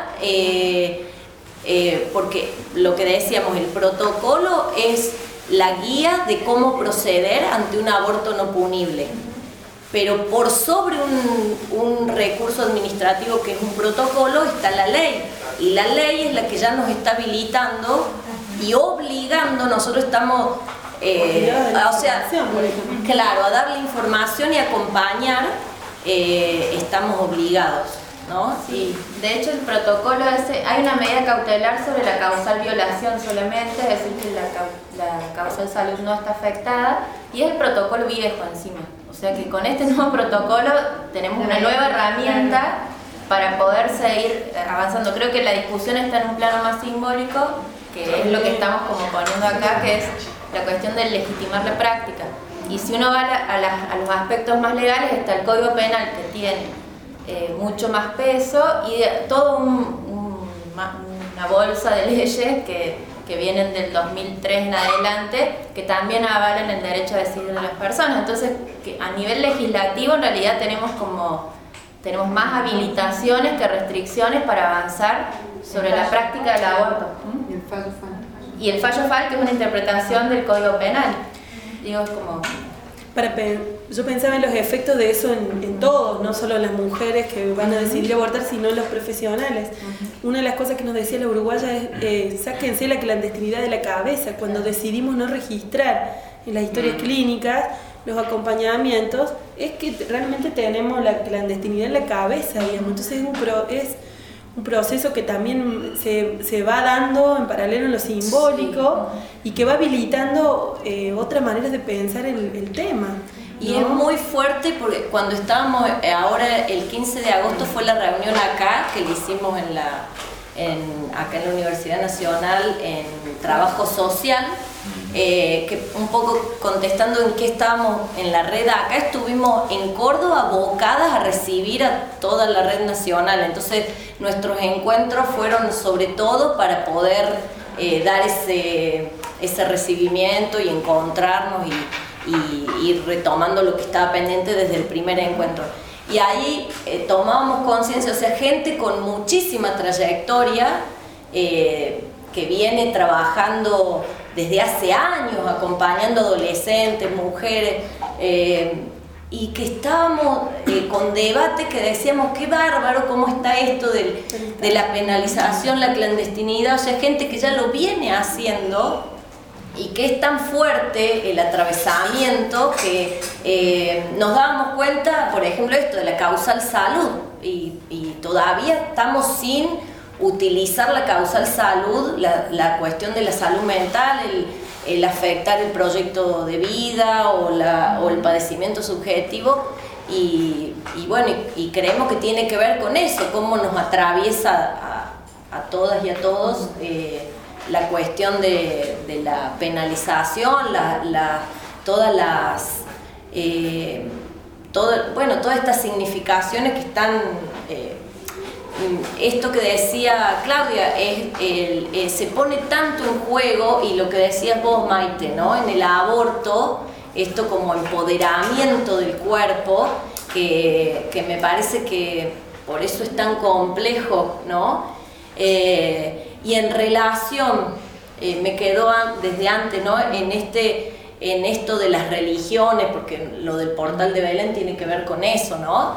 porque lo que decíamos, el protocolo es la guía de cómo proceder ante un aborto no punible. Pero por sobre un recurso administrativo que es un protocolo está la ley. Y la ley es la que ya nos está habilitando y obligando, nosotros estamos... o sea, claro, a darle información y acompañar, estamos obligados, ¿no? Sí, de hecho el protocolo hay una medida cautelar sobre la causal violación solamente, es decir que la causal salud no está afectada, y es el protocolo viejo encima, o sea que con este nuevo protocolo tenemos una nueva herramienta para poder seguir avanzando. Creo que la discusión está en un plano más simbólico, que es lo que estamos como poniendo acá, que es la cuestión de legitimar la práctica. Y si uno va a los aspectos más legales, está el Código Penal, que tiene mucho más peso, y toda una bolsa de leyes que vienen del 2003 en adelante, que también avalan el derecho a decidir de las personas. Entonces, que a nivel legislativo, en realidad tenemos más habilitaciones que restricciones para avanzar sobre la práctica del aborto. Y el fallo FAL. Y el fallo FAL, que es una interpretación del Código Penal. Digo, es como... Yo pensaba en los efectos de eso en todos, no solo en las mujeres que van a decidir abortar, sino en los profesionales. Una de las cosas que nos decía la uruguaya es sáquense la clandestinidad de la cabeza. Cuando decidimos no registrar en las historias clínicas, los acompañamientos, es que realmente tenemos la clandestinidad en la cabeza, digamos. Entonces es un proceso que también se va dando en paralelo en lo simbólico y que va habilitando otras maneras de pensar el tema. Y es muy fuerte porque cuando estábamos, ahora el 15 de agosto fue la reunión acá, que le hicimos acá en la Universidad Nacional en Trabajo Social, que un poco contestando en qué estábamos en la red acá, estuvimos en Córdoba abocadas a recibir a toda la red nacional. Entonces nuestros encuentros fueron sobre todo para poder dar ese recibimiento y encontrarnos y ir retomando lo que estaba pendiente desde el primer encuentro. Y ahí tomábamos conciencia, o sea, gente con muchísima trayectoria que viene trabajando desde hace años, acompañando adolescentes, mujeres, y que estábamos con debate que decíamos, qué bárbaro cómo está esto de la penalización, la clandestinidad, o sea, gente que ya lo viene haciendo y que es tan fuerte el atravesamiento que nos dábamos cuenta, por ejemplo, esto de la causal salud, y todavía estamos sin utilizar la causal salud, la cuestión de la salud mental, el afectar el proyecto de vida o el padecimiento subjetivo, y bueno, y creemos que tiene que ver con eso, cómo nos atraviesa a todas y a todos la cuestión de la penalización, todas estas significaciones que están, esto que decía Claudia, se pone tanto en juego, y lo que decías vos, Maite, ¿no? En el aborto, esto como empoderamiento del cuerpo, que me parece que por eso es tan complejo, ¿no? Y en relación, me quedó desde antes, ¿no? En esto de las religiones, porque lo del portal de Belén tiene que ver con eso, ¿no?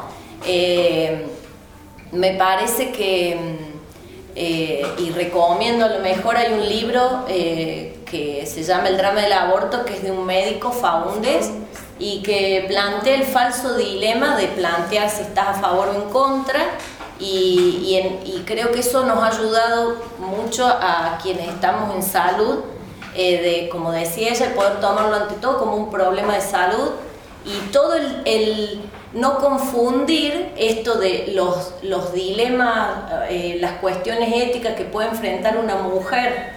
Me parece que, y recomiendo, a lo mejor hay un libro que se llama El drama del aborto, que es de un médico, Faúndez, y que plantea el falso dilema de plantear si estás a favor o en contra. Y creo que eso nos ha ayudado mucho a quienes estamos en salud, como decía ella, poder tomarlo ante todo como un problema de salud, y todo el no confundir esto de los dilemas, las cuestiones éticas que puede enfrentar una mujer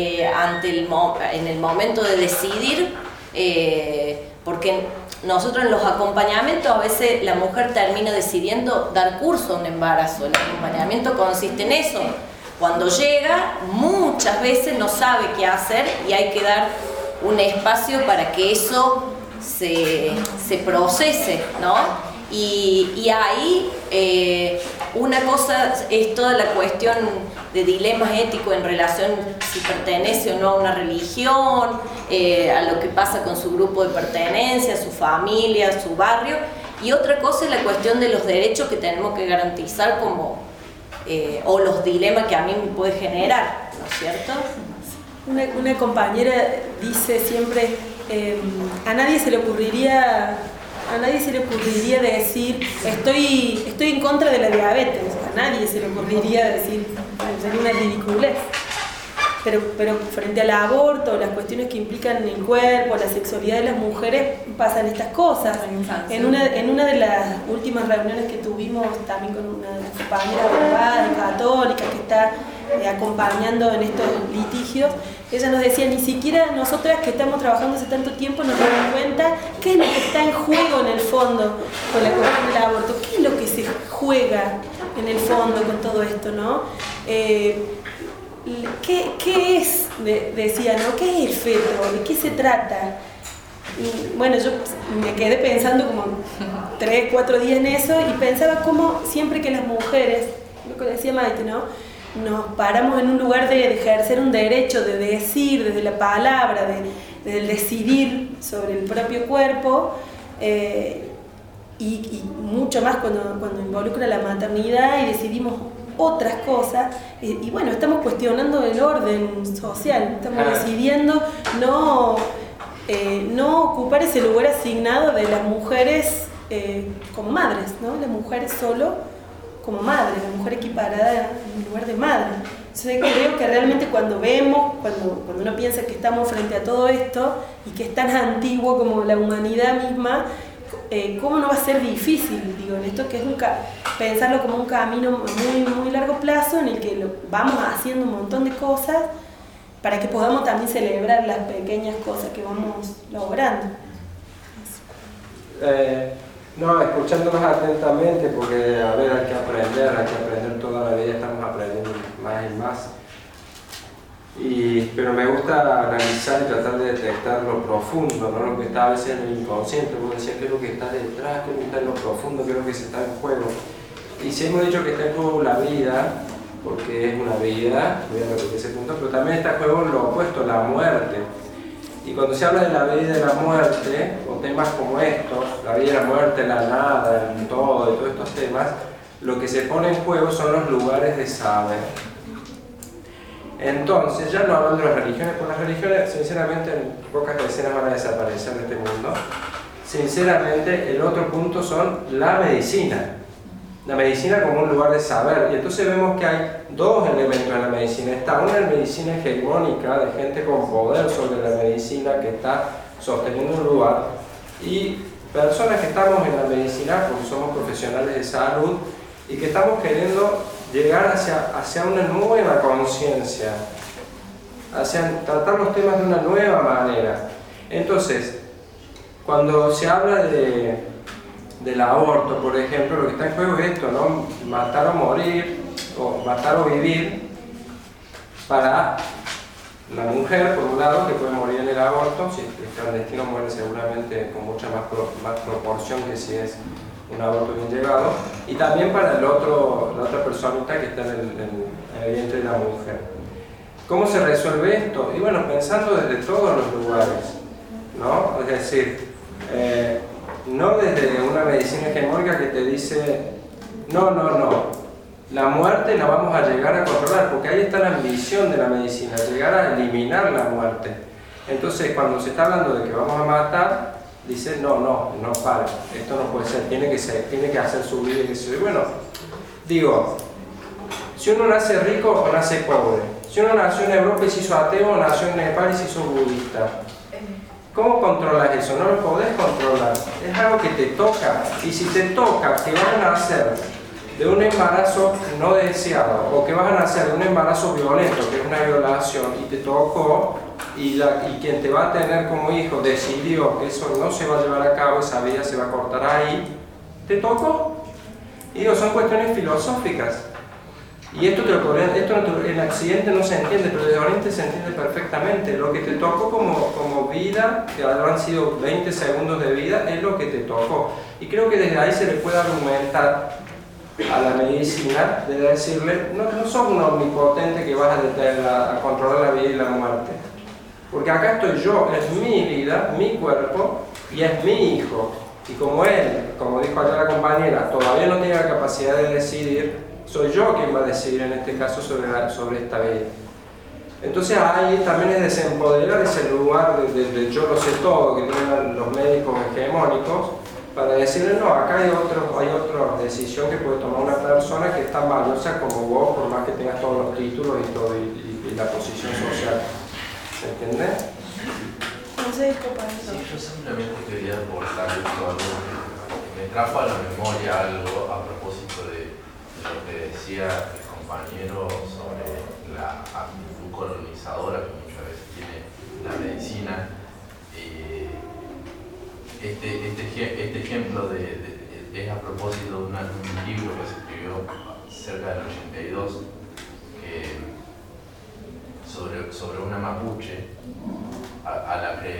en el momento de decidir, porque nosotros en los acompañamientos a veces la mujer termina decidiendo dar curso a un embarazo. El acompañamiento consiste en eso. Cuando llega, muchas veces no sabe qué hacer y hay que dar un espacio para que eso se procese, ¿no? Y ahí una cosa es toda la cuestión de dilemas éticos en relación si pertenece o no a una religión, a lo que pasa con su grupo de pertenencia, su familia, su barrio, y otra cosa es la cuestión de los derechos que tenemos que garantizar o los dilemas que a mí me puede generar, ¿no es cierto? Una compañera dice siempre, a nadie se le ocurriría decir estoy en contra de la diabetes, a nadie se le ocurriría decir, sería una ridiculez. Pero frente al aborto, las cuestiones que implican el cuerpo, la sexualidad de las mujeres, pasan estas cosas. En una de las últimas reuniones que tuvimos también con una de las compañeras abogadas católicas que está acompañando en estos litigios, ella nos decía, ni siquiera nosotras que estamos trabajando hace tanto tiempo nos damos cuenta qué es lo que está en juego en el fondo con la cuestión del aborto, qué es lo que se juega en el fondo con todo esto, ¿no? ¿Qué es? Decía, ¿no? ¿Qué es el feto? ¿De qué se trata? Y bueno, yo me quedé pensando como 3, 4 días en eso y pensaba cómo siempre que las mujeres, lo que decía Maite, ¿no? Nos paramos en un lugar de ejercer un derecho, de decir desde la palabra, de decidir sobre el propio cuerpo, y mucho más cuando involucra la maternidad y decidimos otras cosas, y bueno, estamos cuestionando el orden social, estamos decidiendo no no ocupar ese lugar asignado de las mujeres como madres, ¿no? Las mujeres solo como madre, la mujer equiparada en lugar de madre. Entonces creo que realmente cuando vemos, cuando uno piensa que estamos frente a todo esto y que es tan antiguo como la humanidad misma, ¿cómo no va a ser difícil? Digo, en esto que es pensarlo como un camino muy, muy largo plazo en el que vamos haciendo un montón de cosas para que podamos también celebrar las pequeñas cosas que vamos logrando. No, escuchándonos atentamente, porque a ver, hay que aprender toda la vida, estamos aprendiendo más y más. Pero me gusta analizar y tratar de detectar lo profundo, ¿no? Lo que está a veces en el inconsciente. Vos decías qué es lo que está detrás, qué es lo que está en lo profundo, qué es lo que se está en juego. Y si hemos dicho que está en juego la vida, porque es una vida, voy a repetir ese punto, pero también está en juego lo opuesto, la muerte. Y cuando se habla de la vida y de la muerte, o temas como estos, la vida y la muerte, la nada, el todo, y todos estos temas, lo que se pone en juego son los lugares de saber. Entonces, ya no hablando de las religiones, porque las religiones, sinceramente, en pocas escenas van a desaparecer de este mundo. Sinceramente, el otro punto son la medicina. La medicina como un lugar de saber. Y entonces vemos que hay dos elementos en la medicina. Está una medicina hegemónica de gente con poder sobre la medicina que está sosteniendo un lugar. Y personas que estamos en la medicina porque somos profesionales de salud y que estamos queriendo llegar hacia una nueva conciencia, hacia tratar los temas de una nueva manera. Entonces, cuando se habla del aborto, por ejemplo, lo que está en juego es esto, ¿no? Matar o morir, o matar o vivir, para la mujer, por un lado, que puede morir en el aborto, si es clandestino muere seguramente con mucha más proporción que si es un aborto bien llevado, y también para la otra personita que está en el vientre de la mujer. ¿Cómo se resuelve esto? Y bueno, pensando desde todos los lugares, ¿no? Es decir, no desde una medicina hegemónica que te dice no, la muerte la vamos a llegar a controlar, porque ahí está la ambición de la medicina, llegar a eliminar la muerte. Entonces, cuando se está hablando de que vamos a matar, dice no, para, esto no puede ser, tiene que hacer su vida y que se... Bueno, digo, si uno nace rico o nace pobre, si uno nació en Europa y se hizo ateo, o nació en Nepal y se hizo budista, ¿cómo controlas eso? No lo podés controlar, es algo que te toca, y si te toca que vas a nacer de un embarazo no deseado, o que vas a nacer de un embarazo violento, que es una violación, y te tocó, y quien te va a tener como hijo decidió que eso no se va a llevar a cabo, esa vida se va a cortar ahí, ¿te tocó? Y digo, son cuestiones filosóficas. Y esto en Occidente no se entiende, pero desde Oriente se entiende perfectamente. Lo que te tocó como vida, que habrán sido 20 segundos de vida, es lo que te tocó. Y creo que desde ahí se le puede argumentar a la medicina de decirle, no sos un omnipotente que vas a controlar la vida y la muerte. Porque acá estoy yo, es mi vida, mi cuerpo, y es mi hijo. Y como él, como dijo allá la compañera, todavía no tiene la capacidad de decidir, soy yo quien va a decidir en este caso sobre esta vida. Entonces ahí también es desempoderar ese lugar de yo lo sé todo que tienen los médicos hegemónicos, para decirle no, acá hay otra decisión que puede tomar una persona que es tan valiosa como vos, por más que tengas todos los títulos y la posición social. ¿Se entiende? Sí, yo simplemente quería aportar algo que me trajo a la memoria algo a propósito de lo que decía el compañero sobre la actitud colonizadora que muchas veces tiene la medicina. Este ejemplo es a propósito de un libro que se escribió cerca del 82 sobre una mapuche a la que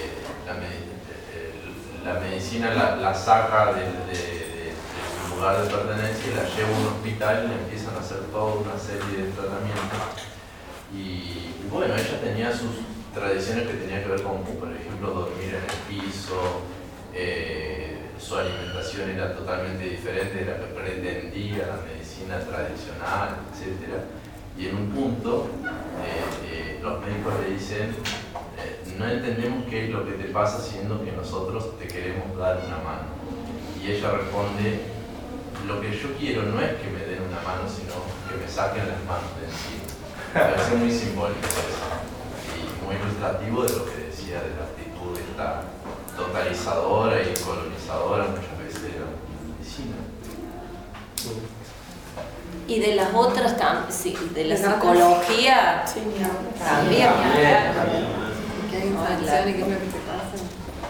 la medicina la saca de su lugar de pertenencia y la lleva a un hospital y le empiezan a hacer toda una serie de tratamientos. Y bueno, ella tenía sus tradiciones que tenían que ver con, por ejemplo, dormir en el piso, su alimentación era totalmente diferente de la que pretendía la medicina tradicional, etc. Y en un punto los médicos le dicen, y no entendemos qué es lo que te pasa siendo que nosotros te queremos dar una mano. Y ella responde, lo que yo quiero no es que me den una mano, sino que me saquen las manos de encima. Me parece muy simbólico eso, y muy ilustrativo de lo que decía de la actitud esta totalizadora y colonizadora muchas veces de la medicina. Y de las otras sí, de la psicología también. ¿Qué infección y qué es lo que te pasa?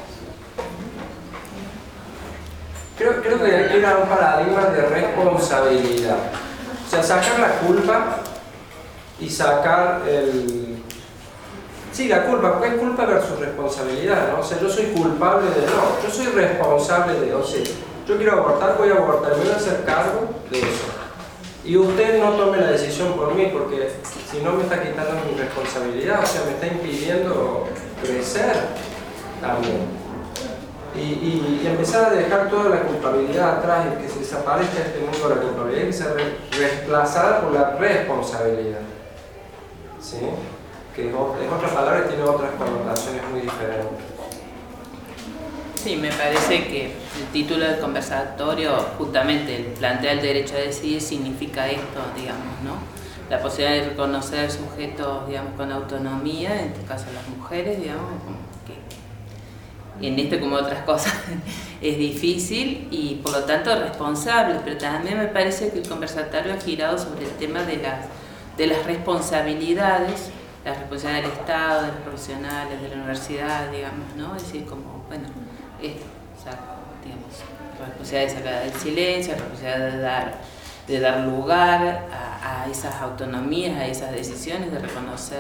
Creo que aquí era un paradigma de responsabilidad. O sea, sacar la culpa y sacar el... Sí, la culpa, porque es culpa versus responsabilidad, ¿no? O sea, yo soy culpable de no, yo soy responsable de, o sea, yo quiero abortar, voy a abortar, me voy a hacer cargo de eso. Y usted no tome la decisión por mí, porque si no me está quitando mi responsabilidad, o sea, me está impidiendo crecer también. Y empezar a dejar toda la culpabilidad atrás y que se desaparezca este mundo de la culpabilidad y que sea reemplazada por la responsabilidad. ¿Sí? Que es otra palabra y tiene otras connotaciones muy diferentes. Sí, me parece que el título del conversatorio justamente plantea el derecho a decidir significa esto, digamos, ¿no? La posibilidad de reconocer al sujeto, digamos, con autonomía, en este caso las mujeres, digamos, que en esto como otras cosas es difícil y por lo tanto responsable, pero también me parece que el conversatorio ha girado sobre el tema de las responsabilidades, la responsabilidad del Estado, de los profesionales, de la universidad, digamos, ¿no? Es decir, como, bueno, digamos, la responsabilidad de sacar del silencio, la responsabilidad de dar lugar a esas autonomías, a esas decisiones, de reconocer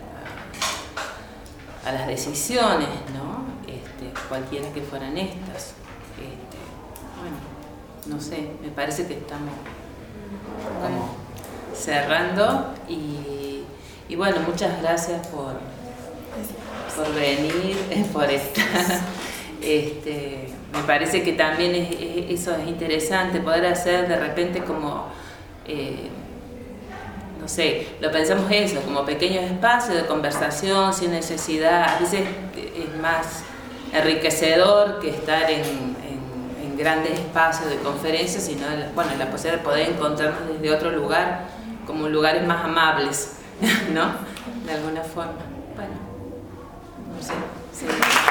a las decisiones, ¿no? Cualquiera que fueran estas. Bueno, no sé, me parece que estamos como cerrando y bueno, muchas gracias por venir, por estar. Me parece que también eso es interesante, poder hacer de repente como, no sé, lo pensamos eso, como pequeños espacios de conversación sin necesidad, a veces es más enriquecedor que estar en grandes espacios de conferencias, sino bueno, la posibilidad de poder encontrarnos desde otro lugar, como lugares más amables, ¿no? De alguna forma. Bueno, no sé. Sí.